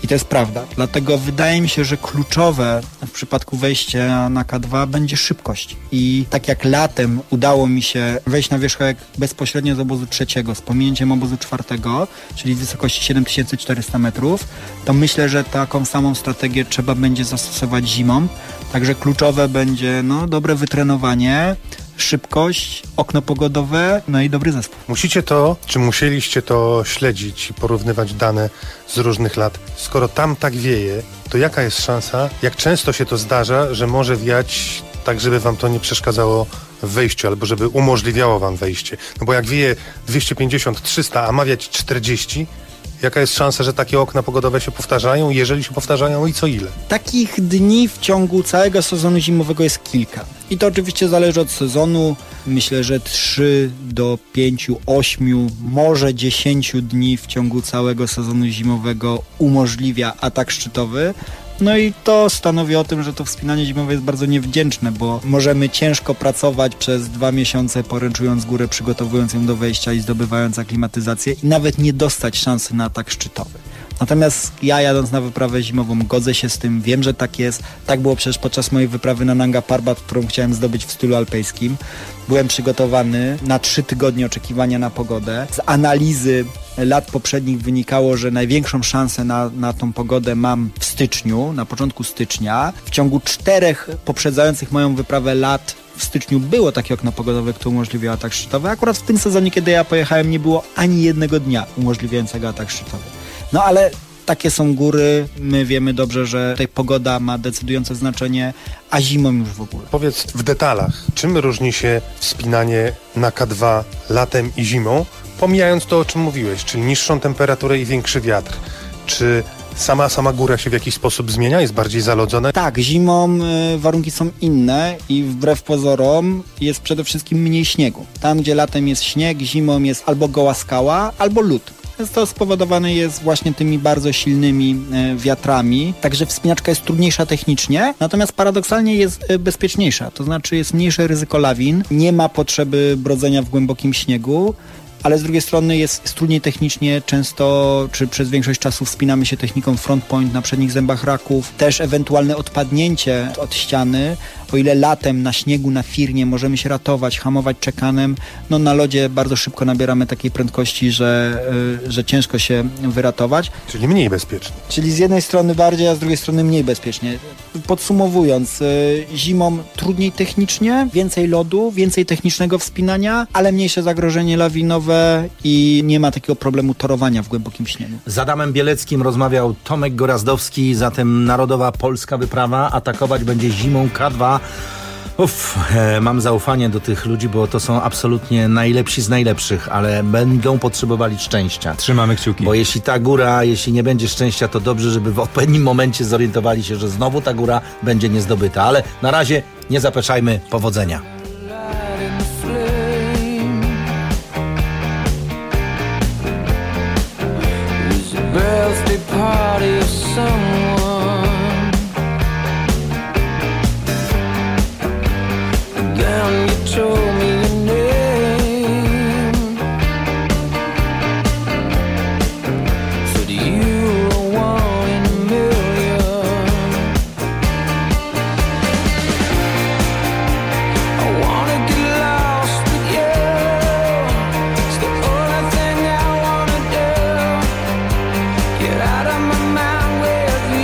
I to jest prawda. Dlatego wydaje mi się, że kluczowe w przypadku wejścia na K2 będzie szybkość. I tak jak latem udało mi się wejść na wierzchołek bezpośrednio z obozu 3, z pominięciem obozu 4, czyli w wysokości 7400 metrów, to myślę, że taką samą strategię trzeba będzie zastosować zimą. Także kluczowe będzie dobre wytrenowanie, szybkość, okno pogodowe, i dobry zespół. Musieliście to śledzić i porównywać dane z różnych lat? Skoro tam tak wieje, to jaka jest szansa, jak często się to zdarza, że może wiać tak, żeby wam to nie przeszkadzało w wejściu, albo żeby umożliwiało wam wejście? No bo jak wieje 250, 300, a ma wiać 40, jaka jest szansa, że takie okna pogodowe się powtarzają? Jeżeli się powtarzają, i co ile? Takich dni w ciągu całego sezonu zimowego jest kilka. I to oczywiście zależy od sezonu. Myślę, że 3 do 5, 8, może 10 dni w ciągu całego sezonu zimowego umożliwia atak szczytowy. No i to stanowi o tym, że to wspinanie zimowe jest bardzo niewdzięczne, bo możemy ciężko pracować przez 2 miesiące, poręczując górę, przygotowując ją do wejścia i zdobywając aklimatyzację i nawet nie dostać szansy na atak szczytowy. Natomiast ja, jadąc na wyprawę zimową, godzę się z tym, wiem, że tak jest. Tak było przecież podczas mojej wyprawy na Nanga Parbat, którą chciałem zdobyć w stylu alpejskim. Byłem przygotowany na 3 tygodnie oczekiwania na pogodę. Z analizy lat poprzednich wynikało, że największą szansę na tą pogodę mam w styczniu, na początku stycznia. W ciągu 4 poprzedzających moją wyprawę lat w styczniu było takie okno pogodowe, które umożliwiało atak szczytowy. Akurat w tym sezonie, kiedy ja pojechałem, nie było ani jednego dnia umożliwiającego atak szczytowy. Ale takie są góry, my wiemy dobrze, że tutaj pogoda ma decydujące znaczenie, a zimą już w ogóle. Powiedz w detalach, czym różni się wspinanie na K2 latem i zimą, pomijając to, o czym mówiłeś, czyli niższą temperaturę i większy wiatr. Czy sama góra się w jakiś sposób zmienia? Jest bardziej zalodzona? Tak, zimą warunki są inne i wbrew pozorom jest przede wszystkim mniej śniegu. Tam, gdzie latem jest śnieg, zimą jest albo goła skała, albo lód. To spowodowane jest właśnie tymi bardzo silnymi wiatrami, także wspinaczka jest trudniejsza technicznie, natomiast paradoksalnie jest bezpieczniejsza, to znaczy jest mniejsze ryzyko lawin, nie ma potrzeby brodzenia w głębokim śniegu, ale z drugiej strony jest trudniej technicznie, często czy przez większość czasu wspinamy się techniką front point na przednich zębach raków, też ewentualne odpadnięcie od ściany, o ile latem na śniegu, na firnie możemy się ratować, hamować czekanem, na lodzie bardzo szybko nabieramy takiej prędkości, że ciężko się wyratować. Czyli mniej bezpiecznie. Czyli z jednej strony bardziej, a z drugiej strony mniej bezpiecznie. Podsumowując, zimą trudniej technicznie, więcej lodu, więcej technicznego wspinania, ale mniejsze zagrożenie lawinowe i nie ma takiego problemu torowania w głębokim śniegu. Z Adamem Bieleckim rozmawiał Tomek Gorazdowski, zatem narodowa polska wyprawa atakować będzie zimą K2. Mam zaufanie do tych ludzi, bo to są absolutnie najlepsi z najlepszych, ale będą potrzebowali szczęścia. Trzymamy kciuki. Bo jeśli ta góra, jeśli nie będzie szczęścia, to dobrze, żeby w odpowiednim momencie zorientowali się, że znowu ta góra będzie niezdobyta. Ale na razie nie zapeszajmy. Powodzenia. Get out of my mind with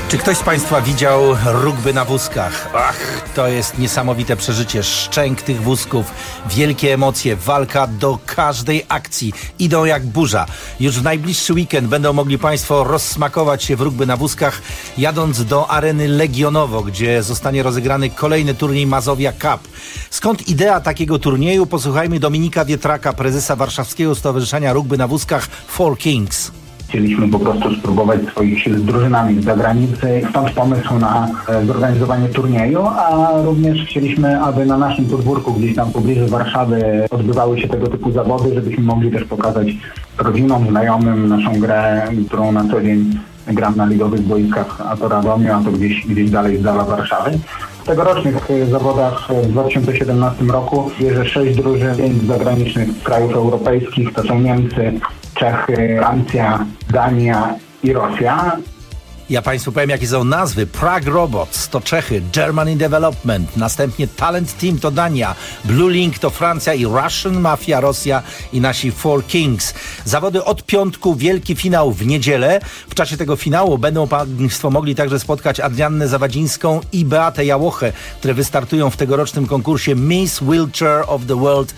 Czy ktoś z Państwa widział rugby na wózkach? Ach, to jest niesamowite przeżycie. Szczęk tych wózków, wielkie emocje, walka do każdej akcji. Idą jak burza. Już w najbliższy weekend będą mogli Państwo rozsmakować się w rugby na wózkach, jadąc do areny Legionowo, gdzie zostanie rozegrany kolejny turniej Mazowia Cup. Skąd idea takiego turnieju? Posłuchajmy Dominika Wietraka, prezesa Warszawskiego Stowarzyszenia Rugby na Wózkach Four Kings. Chcieliśmy po prostu spróbować swoich sił z drużynami z zagranicy, stąd pomysł na zorganizowanie turnieju, a również chcieliśmy, aby na naszym podwórku, gdzieś tam w pobliżu Warszawy odbywały się tego typu zawody, żebyśmy mogli też pokazać rodzinom, znajomym naszą grę, którą na co dzień gram na ligowych boiskach, a to Radomiu, a to gdzieś dalej z dala Warszawy. W tegorocznych zawodach w 2017 roku bierze 6 drużyn, 5 z zagranicznych krajów europejskich, to są Niemcy, Czechy, Francja, Dania i Rosja. Ja Państwu powiem, jakie są nazwy. Prague Robots to Czechy, Germany Development, następnie Talent Team to Dania, Blue Link to Francja i Russian Mafia Rosja i nasi Four Kings. Zawody od piątku, wielki finał w niedzielę. W czasie tego finału będą Państwo mogli także spotkać Adriannę Zawadzińską i Beatę Jałochę, które wystartują w tegorocznym konkursie Miss Wheelchair of the World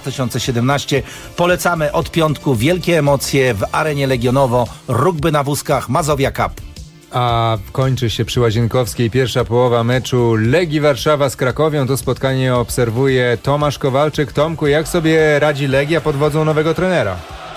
2017. Polecamy od piątku, wielkie emocje w arenie Legionowo, rugby na wózkach, Mazowia Cup. A kończy się przy Łazienkowskiej pierwsza połowa meczu Legii Warszawa z Krakowią. To spotkanie obserwuje Tomasz Kowalczyk. Tomku, jak sobie radzi Legia pod wodzą nowego trenera?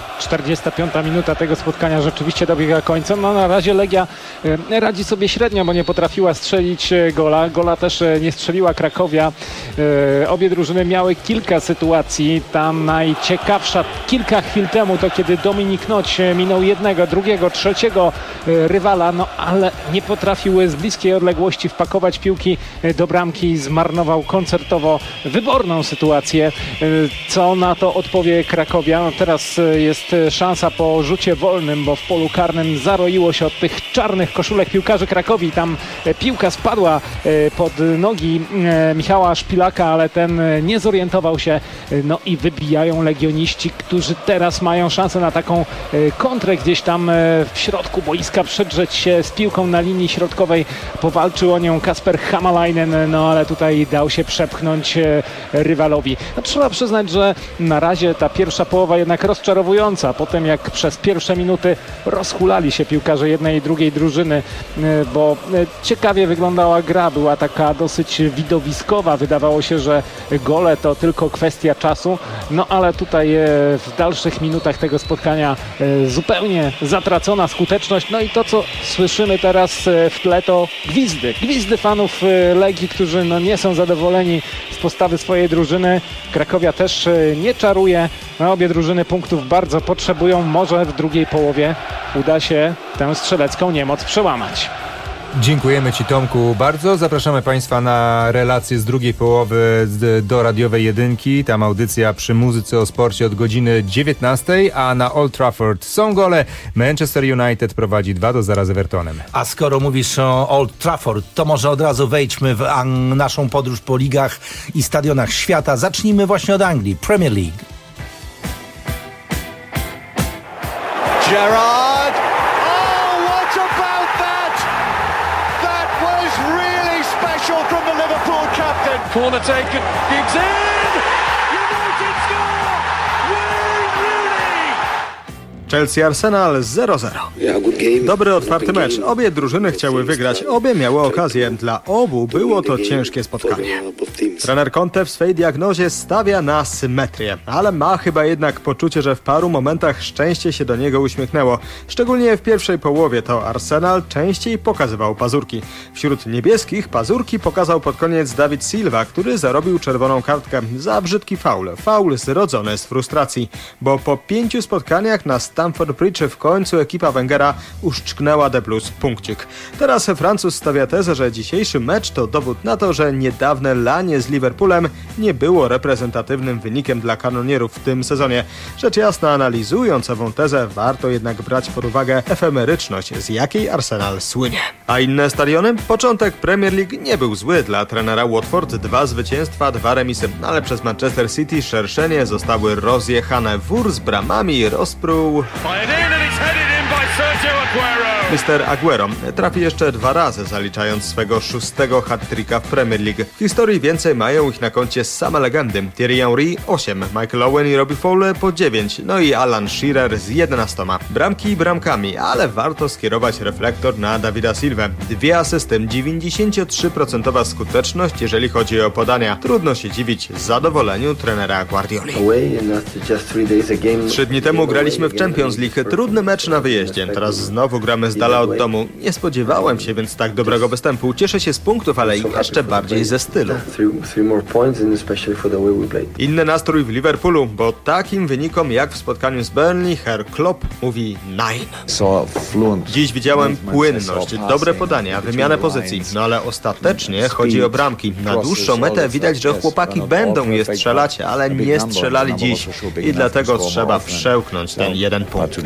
45 minuta tego spotkania rzeczywiście dobiega końca. No na razie Legia radzi sobie średnio, bo nie potrafiła strzelić gola. Gola też nie strzeliła Krakowia. Obie drużyny miały kilka sytuacji. Tam najciekawsza kilka chwil temu to kiedy Dominik Noć minął jednego, drugiego, trzeciego rywala, no ale nie potrafiły z bliskiej odległości wpakować piłki do bramki. Zmarnował koncertowo wyborną sytuację. Co na to odpowie Krakowia? No teraz jest szansa po rzucie wolnym, bo w polu karnym zaroiło się od tych czarnych koszulek piłkarzy Krakowi. Tam piłka spadła pod nogi Michała Szpilaka, ale ten nie zorientował się. No i wybijają legioniści, którzy teraz mają szansę na taką kontrę gdzieś tam w środku boiska, przedrzeć się z piłką na linii środkowej. Powalczył o nią Kasper Hamalainen, no ale tutaj dał się przepchnąć rywalowi. No, trzeba przyznać, że na razie ta pierwsza połowa jednak rozczarowująca. Potem jak przez pierwsze minuty rozhulali się piłkarze jednej i drugiej drużyny, bo ciekawie wyglądała gra, była taka dosyć widowiskowa. Wydawało się, że gole to tylko kwestia czasu, no ale tutaj w dalszych minutach tego spotkania zupełnie zatracona skuteczność. No i to, co słyszymy teraz w tle, to gwizdy fanów Legii, którzy no nie są zadowoleni z postawy swojej drużyny. Krakowia też nie czaruje. No, obie drużyny punktów bardzo potrzebują. Może w drugiej połowie uda się tę strzelecką niemoc przełamać. Dziękujemy Ci, Tomku, bardzo. Zapraszamy Państwa na relacje z drugiej połowy do radiowej jedynki. Tam audycja przy muzyce o sporcie od godziny 19, a na Old Trafford są gole. Manchester United prowadzi 2-0 z Evertonem. A skoro mówisz o Old Trafford, to może od razu wejdźmy w naszą podróż po ligach i stadionach świata. Zacznijmy właśnie od Anglii, Premier League. Gerrard! Oh, what about that? That was really special from the Liverpool captain. Corner taken, Giggs in! United score! Wayne Rooney! Chelsea-Arsenal 0-0. Dobry, otwarty mecz. Obie drużyny chciały wygrać, obie miały okazję. Dla obu było to ciężkie spotkanie. Trener Conte w swej diagnozie stawia na symetrię, ale ma chyba jednak poczucie, że w paru momentach szczęście się do niego uśmiechnęło. Szczególnie w pierwszej połowie to Arsenal częściej pokazywał pazurki. Wśród niebieskich pazurki pokazał pod koniec David Silva, który zarobił czerwoną kartkę za brzydki faul. Faul zrodzony z frustracji, bo po 5 spotkaniach na Stamford Bridge w końcu ekipa Wengera uszczknęła D+ punkcik. Teraz Francuz stawia tezę, że dzisiejszy mecz to dowód na to, że niedawne lanie z Liverpoolem nie było reprezentatywnym wynikiem dla kanonierów w tym sezonie. Rzecz jasna, analizując ową tezę, warto jednak brać pod uwagę efemeryczność, z jakiej Arsenal słynie. A inne stadiony? Początek Premier League nie był zły dla trenera Watford. 2 zwycięstwa, 2 remisy, ale przez Manchester City szerszenie zostały rozjechane. Wór z bramami rozpruł... Sergio Aguero. Mr. Aguero trafi jeszcze 2 razy, zaliczając swego 6. hat-tricka w Premier League. W historii więcej mają ich na koncie same legendy. Thierry Henry 8, Michael Owen i Robbie Fowler po 9, no i Alan Shearer z 11. Bramki bramkami, ale warto skierować reflektor na Davida Silvę. 2 asysty, 93% skuteczność, jeżeli chodzi o podania. Trudno się dziwić zadowoleniu trenera Guardioli. 3 dni temu graliśmy w Champions League. Trudny mecz na wyjeździe. Teraz znowu gramy z dala od domu. Nie spodziewałem się więc tak dobrego występu. Cieszę się z punktów, ale jeszcze bardziej ze stylu. Inny nastrój w Liverpoolu, bo takim wynikom jak w spotkaniu z Burnley Herr Klopp mówi 9. Dziś widziałem płynność, dobre podania, wymianę pozycji, no ale ostatecznie chodzi o bramki. Na dłuższą metę widać, że chłopaki będą je strzelać, ale nie strzelali dziś i dlatego trzeba przełknąć ten 1 punkt.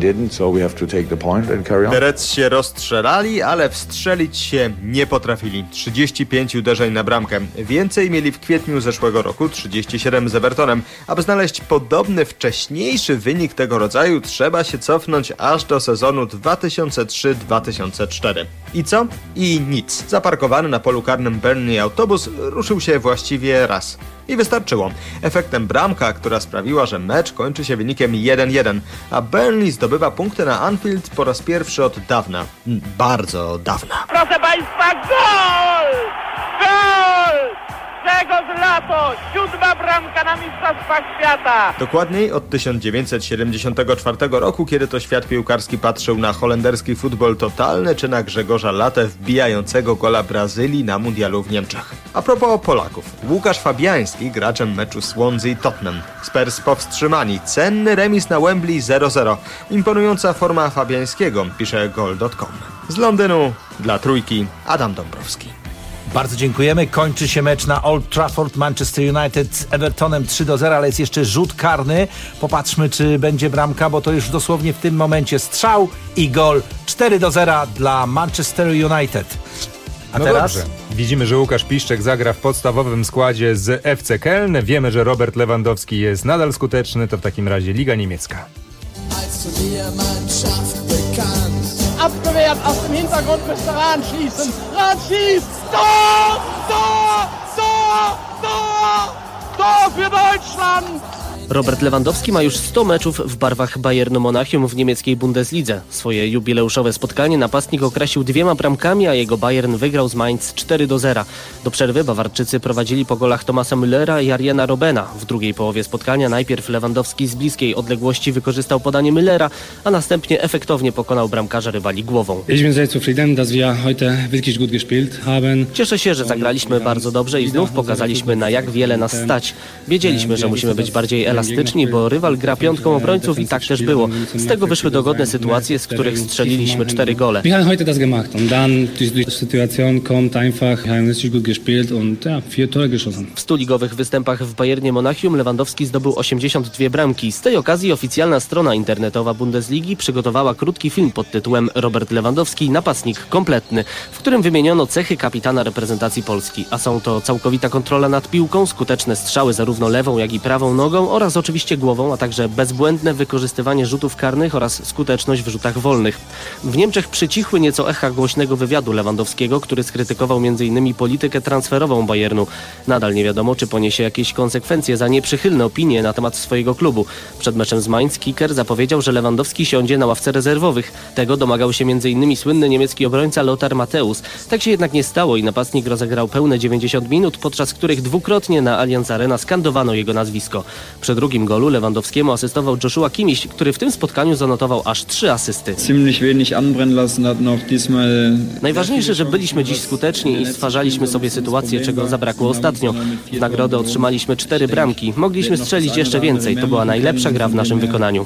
The Reds się rozstrzelali, ale wstrzelić się nie potrafili. 35 uderzeń na bramkę. Więcej mieli w kwietniu zeszłego roku, 37 z Evertonem. Aby znaleźć podobny wcześniejszy wynik tego rodzaju, trzeba się cofnąć aż do sezonu 2003-2004. I co? I nic. Zaparkowany na polu karnym Burnley autobus ruszył się właściwie raz. I wystarczyło. Efektem bramka, która sprawiła, że mecz kończy się wynikiem 1-1, a Burnley zdobywa punkty na Anfield po raz pierwszy od dawna. Bardzo dawna. Proszę Państwa, gol! Gol! Grzegorz Lato, 7. bramka na Mistrzostwach Świata. Dokładniej od 1974 roku, kiedy to świat piłkarski patrzył na holenderski futbol totalny, czy na Grzegorza Latę wbijającego gola Brazylii na mundialu w Niemczech. A propos Polaków. Łukasz Fabiański graczem meczu Swansea Tottenham. Spurs powstrzymani. Cenny remis na Wembley 0-0. Imponująca forma Fabiańskiego, pisze goal.com. Z Londynu dla Trójki Adam Dąbrowski. Bardzo dziękujemy. Kończy się mecz na Old Trafford. Manchester United z Evertonem 3-0, ale jest jeszcze rzut karny. Popatrzmy, czy będzie bramka, bo to już dosłownie w tym momencie strzał i gol. 4-0 dla Manchester United. A teraz? Dobrze. Widzimy, że Łukasz Piszczek zagra w podstawowym składzie z FC Köln. Wiemy, że Robert Lewandowski jest nadal skuteczny. To w takim razie Liga Niemiecka. Abgewehrt aus dem Hintergrund müsste Rahn schießen. Rahn schießt! Tor! Tor! Tor! Tor! Tor für Deutschland! Robert Lewandowski ma już 100 meczów w barwach Bayernu Monachium w niemieckiej Bundeslidze. Swoje jubileuszowe spotkanie napastnik określił 2 bramkami, a jego Bayern wygrał z Mainz 4-0. Do przerwy Bawarczycy prowadzili po golach Thomasa Müllera i Arjena Robbena. W drugiej połowie spotkania najpierw Lewandowski z bliskiej odległości wykorzystał podanie Müllera, a następnie efektownie pokonał bramkarza rywali głową. Cieszę się, że zagraliśmy bardzo dobrze i znów pokazaliśmy, na jak wiele nas stać. Wiedzieliśmy, że musimy być bardziej elastyczni, bo rywal gra 5 obrońców i tak też było. Z tego wyszły dogodne sytuacje, z których strzeliliśmy 4 gole. W 100 ligowych występach w Bayernie Monachium Lewandowski zdobył 82 bramki. Z tej okazji oficjalna strona internetowa Bundesligi przygotowała krótki film pod tytułem Robert Lewandowski, napastnik kompletny, w którym wymieniono cechy kapitana reprezentacji Polski. A są to całkowita kontrola nad piłką, skuteczne strzały zarówno lewą, jak i prawą nogą oraz oczywiście głową, a także bezbłędne wykorzystywanie rzutów karnych oraz skuteczność w rzutach wolnych. W Niemczech przycichły nieco echa głośnego wywiadu Lewandowskiego, który skrytykował m.in. politykę transferową Bayernu. Nadal nie wiadomo, czy poniesie jakieś konsekwencje za nieprzychylne opinie na temat swojego klubu. Przed meczem z Mainz kicker zapowiedział, że Lewandowski siądzie na ławce rezerwowych. Tego domagał się m.in. słynny niemiecki obrońca Lothar Matthäus. Tak się jednak nie stało i napastnik rozegrał pełne 90 minut, podczas których dwukrotnie na Allianz Arena skandowano jego nazwisko. Przy drugim golu Lewandowskiemu asystował Joshua Kimmich, który w tym spotkaniu zanotował aż 3 asysty. Najważniejsze, że byliśmy dziś skuteczni i stwarzaliśmy sobie sytuację, czego zabrakło ostatnio. W nagrodę otrzymaliśmy 4 bramki. Mogliśmy strzelić jeszcze więcej. To była najlepsza gra w naszym wykonaniu.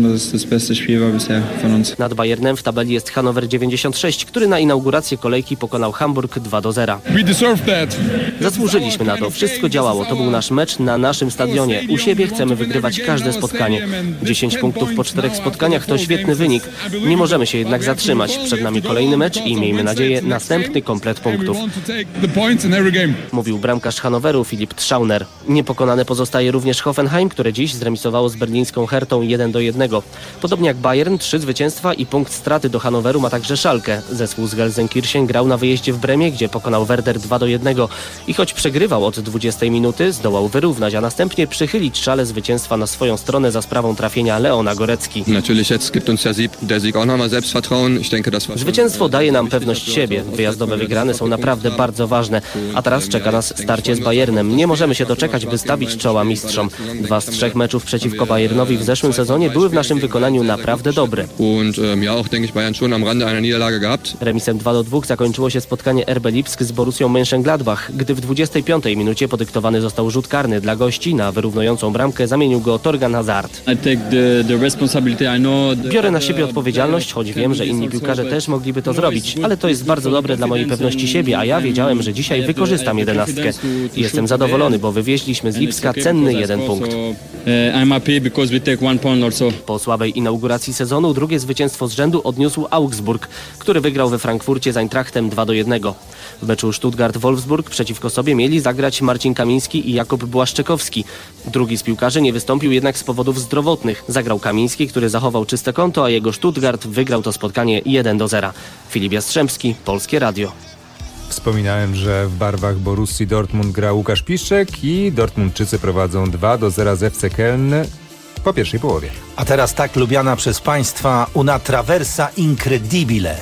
Nad Bayernem w tabeli jest Hannover 96, który na inaugurację kolejki pokonał Hamburg 2-0. Zasłużyliśmy na to. Wszystko działało. To był nasz mecz na naszym stadionie. U siebie chcemy chcemy wygrywać każde spotkanie. 10 punktów po 4 spotkaniach to świetny wynik. Nie możemy się jednak zatrzymać. Przed nami kolejny mecz i miejmy nadzieję następny komplet punktów. Mówił bramkarz Hannoweru Filip Trschauner. Niepokonane pozostaje również Hoffenheim, które dziś zremisowało z berlińską Hertą 1-1. Podobnie jak Bayern, 3 zwycięstwa i punkt straty do Hannoweru ma także Schalke. Zespół z Gelsenkirchen grał na wyjeździe w Bremie, gdzie pokonał Werder 2-1. I choć przegrywał od 20 minuty, zdołał wyrównać, a następnie przychylić szale zwycięstwa na swoją stronę za sprawą trafienia Leona Gorecki. Zwycięstwo daje nam pewność siebie. Wyjazdowe wygrane są naprawdę bardzo ważne. A teraz czeka nas starcie z Bayernem. Nie możemy się doczekać, by stawić czoła mistrzom. 2 z 3 meczów przeciwko Bayernowi w zeszłym sezonie były w naszym wykonaniu naprawdę dobre. Remisem 2-2 zakończyło się spotkanie RB Lipsk z Borussią Mönchengladbach, gdy w 25 minucie podyktowany został rzut karny dla gości. Na wyrównującą bramkę zamienił go Torgan Hazard. Biorę na siebie odpowiedzialność, choć wiem, że inni piłkarze też mogliby to zrobić, ale to jest bardzo dobre dla mojej pewności siebie, a ja wiedziałem, że dzisiaj wykorzystam 11. Jestem zadowolony, bo wywieźliśmy z Lipska cenny 1 punkt. Po słabej inauguracji sezonu drugie zwycięstwo z rzędu odniósł Augsburg, który wygrał we Frankfurcie z Eintrachtem 2-1. W meczu Stuttgart-Wolfsburg przeciwko sobie mieli zagrać Marcin Kamiński i Jakub Błaszczykowski. Drugi z piłkarzy nie wystąpił jednak z powodów zdrowotnych. Zagrał Kamiński, który zachował czyste konto, a jego Stuttgart wygrał to spotkanie 1-0. Filip Jastrzębski, Polskie Radio. Wspominałem, że w barwach Borussii Dortmund gra Łukasz Piszczek i Dortmundczycy prowadzą 2-0 z FC Köln po pierwszej połowie. A teraz tak lubiana przez Państwa una traversa incredibile.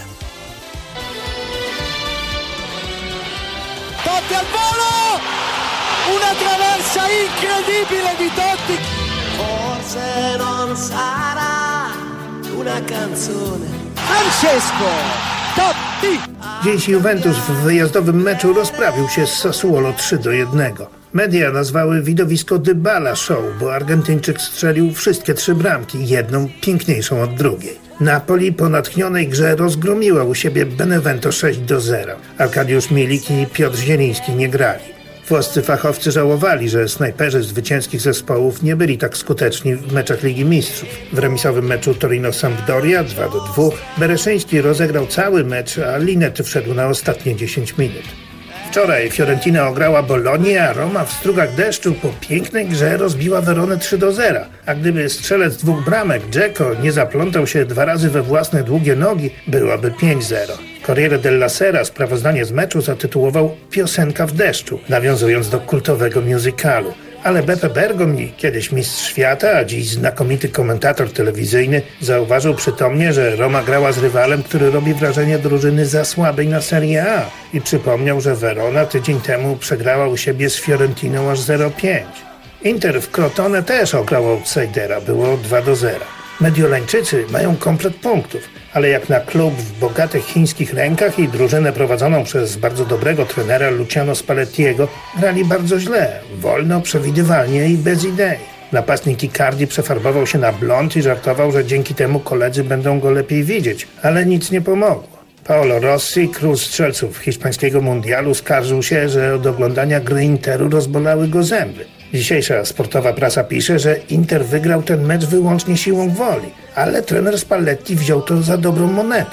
Totti al volo! Una traversa incredibile di Totti! Forse non sarà una canzone. Francesco Totti! Dziś Juventus w wyjazdowym meczu rozprawił się z Sassuolo 3-1. Media nazwały widowisko Dybala show, bo Argentyńczyk strzelił wszystkie 3 bramki, jedną piękniejszą od drugiej. Napoli po natchnionej grze rozgromiła u siebie Benevento 6-0. Arkadiusz Milik i Piotr Zieliński nie grali. Włoscy fachowcy żałowali, że snajperzy zwycięskich zespołów nie byli tak skuteczni w meczach Ligi Mistrzów. W remisowym meczu Torino-Sampdoria 2-2 Bereszyński rozegrał cały mecz, a Linet wszedł na ostatnie 10 minut. Wczoraj Fiorentina ograła Bolonię, a Roma w strugach deszczu po pięknej grze rozbiła Weronę 3-0. A gdyby strzelec 2 bramek, Dzeko, nie zaplątał się 2 razy we własne długie nogi, byłaby 5-0. Corriere della Sera sprawozdanie z meczu zatytułował Piosenka w deszczu, nawiązując do kultowego musicalu. Ale Beppe Bergomi, kiedyś mistrz świata, a dziś znakomity komentator telewizyjny, zauważył przytomnie, że Roma grała z rywalem, który robi wrażenie drużyny za słabej na Serie A i przypomniał, że Verona tydzień temu przegrała u siebie z Fiorentiną aż 0-5. Inter w Crotone też ograł outsidera, było 2-0. Mediolańczycy mają komplet punktów, ale jak na klub w bogatych chińskich rękach i drużynę prowadzoną przez bardzo dobrego trenera Luciano Spallettiego grali bardzo źle, wolno, przewidywalnie i bez idei. Napastnik Icardi przefarbował się na blond i żartował, że dzięki temu koledzy będą go lepiej widzieć, ale nic nie pomogło. Paolo Rossi, król strzelców hiszpańskiego mundialu, skarżył się, że od oglądania gry Interu rozbolały go zęby. Dzisiejsza sportowa prasa pisze, że Inter wygrał ten mecz wyłącznie siłą woli, ale trener Spalletti wziął to za dobrą monetę.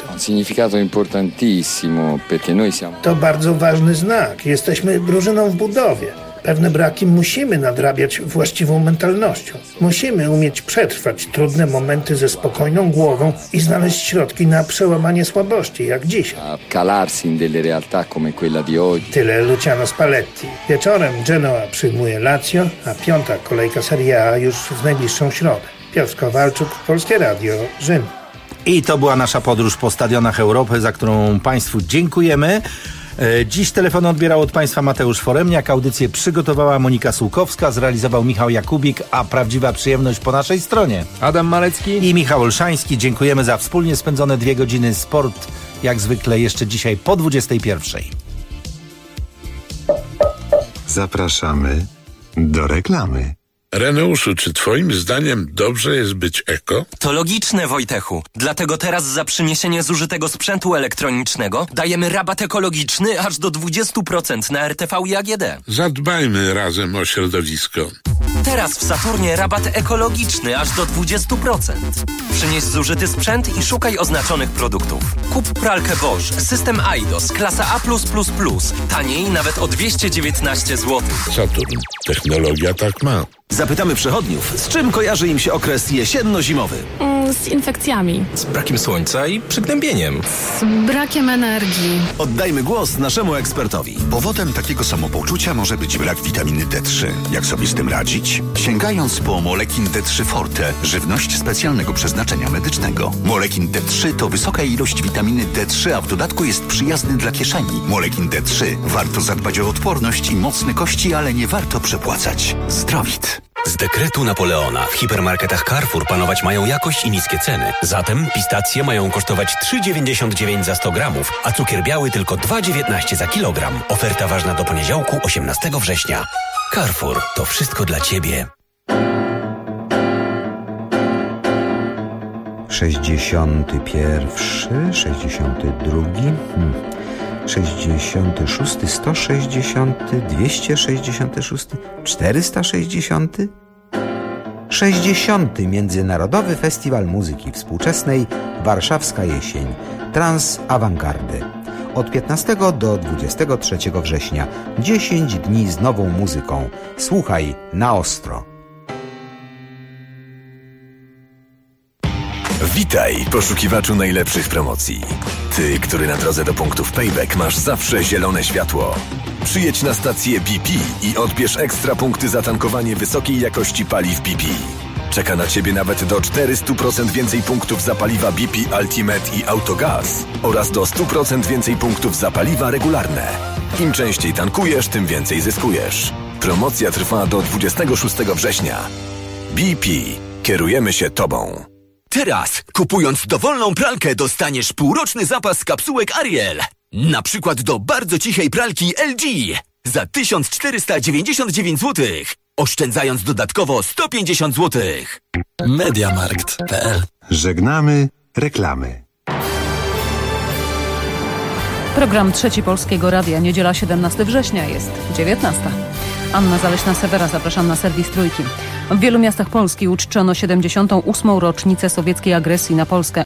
To bardzo ważny znak. Jesteśmy drużyną w budowie. Pewne braki musimy nadrabiać właściwą mentalnością. Musimy umieć przetrwać trudne momenty ze spokojną głową i znaleźć środki na przełamanie słabości, jak dzisiaj. Tyle Luciano Spalletti. Wieczorem Genoa przyjmuje Lazio, a 5. kolejka Serie A już w najbliższą środę. Piotr Kowalczuk, Polskie Radio, Rzym. I to była nasza podróż po stadionach Europy, za którą Państwu dziękujemy. Dziś telefon odbierał od Państwa Mateusz Foremniak, audycję przygotowała Monika Sułkowska, zrealizował Michał Jakubik, a prawdziwa przyjemność po naszej stronie. Adam Malecki i Michał Olszański. Dziękujemy za wspólnie spędzone 2 godziny. Sport jak zwykle jeszcze dzisiaj po 21:00. Zapraszamy do reklamy. Reneuszu, czy twoim zdaniem dobrze jest być eko? To logiczne, Wojtechu. Dlatego teraz za przyniesienie zużytego sprzętu elektronicznego dajemy rabat ekologiczny aż do 20% na RTV i AGD. Zadbajmy razem o środowisko. Teraz w Saturnie rabat ekologiczny aż do 20%. Przynieś zużyty sprzęt i szukaj oznaczonych produktów. Kup pralkę Bosch, system Eidos, klasa A+++. Taniej nawet o 219 zł. Saturn. Technologia tak ma. Zapytamy przechodniów, z czym kojarzy im się okres jesienno-zimowy? Z infekcjami. Z brakiem słońca i przygnębieniem. Z brakiem energii. Oddajmy głos naszemu ekspertowi. Powodem takiego samopoczucia może być brak witaminy D3. Jak sobie z tym radzić? Sięgając po Molekin D3 Forte, żywność specjalnego przeznaczenia medycznego. Molekin D3 to wysoka ilość witaminy D3, a w dodatku jest przyjazny dla kieszeni. Molekin D3. Warto zadbać o odporność i mocne kości, ale nie warto przepłacać. Zdrowit. Z dekretu Napoleona w hipermarketach Carrefour panować mają jakość i niskie ceny. Zatem pistacje mają kosztować 3,99 za 100 gramów, a cukier biały tylko 2,19 za kilogram. Oferta ważna do poniedziałku 18 września. Carrefour, to wszystko dla Ciebie. 61, 62, 66, 160, 266, 460, 60. Międzynarodowy Festiwal Muzyki Współczesnej Warszawska Jesień Trans Awangardy. Od 15 do 23 września 10 dni z nową muzyką. Słuchaj na ostro. Witaj, poszukiwaczu najlepszych promocji. Ty, który na drodze do punktów Payback masz zawsze zielone światło. Przyjedź na stację BP i odbierz ekstra punkty za tankowanie wysokiej jakości paliw BP. Czeka na Ciebie nawet do 400% więcej punktów za paliwa BP Ultimate i Autogaz oraz do 100% więcej punktów za paliwa regularne. Im częściej tankujesz, tym więcej zyskujesz. Promocja trwa do 26 września. BP. Kierujemy się Tobą. Teraz, kupując dowolną pralkę, dostaniesz półroczny zapas kapsułek Ariel. Na przykład do bardzo cichej pralki LG za 1499 zł, oszczędzając dodatkowo 150 zł. Mediamarkt.pl. Żegnamy reklamy. Program Trzeci Polskiego Radia, niedziela 17 września, jest 19. Anna Zaleśna-Sewera, zapraszam na serwis Trójki. W wielu miastach Polski uczczono 78. rocznicę sowieckiej agresji na Polskę.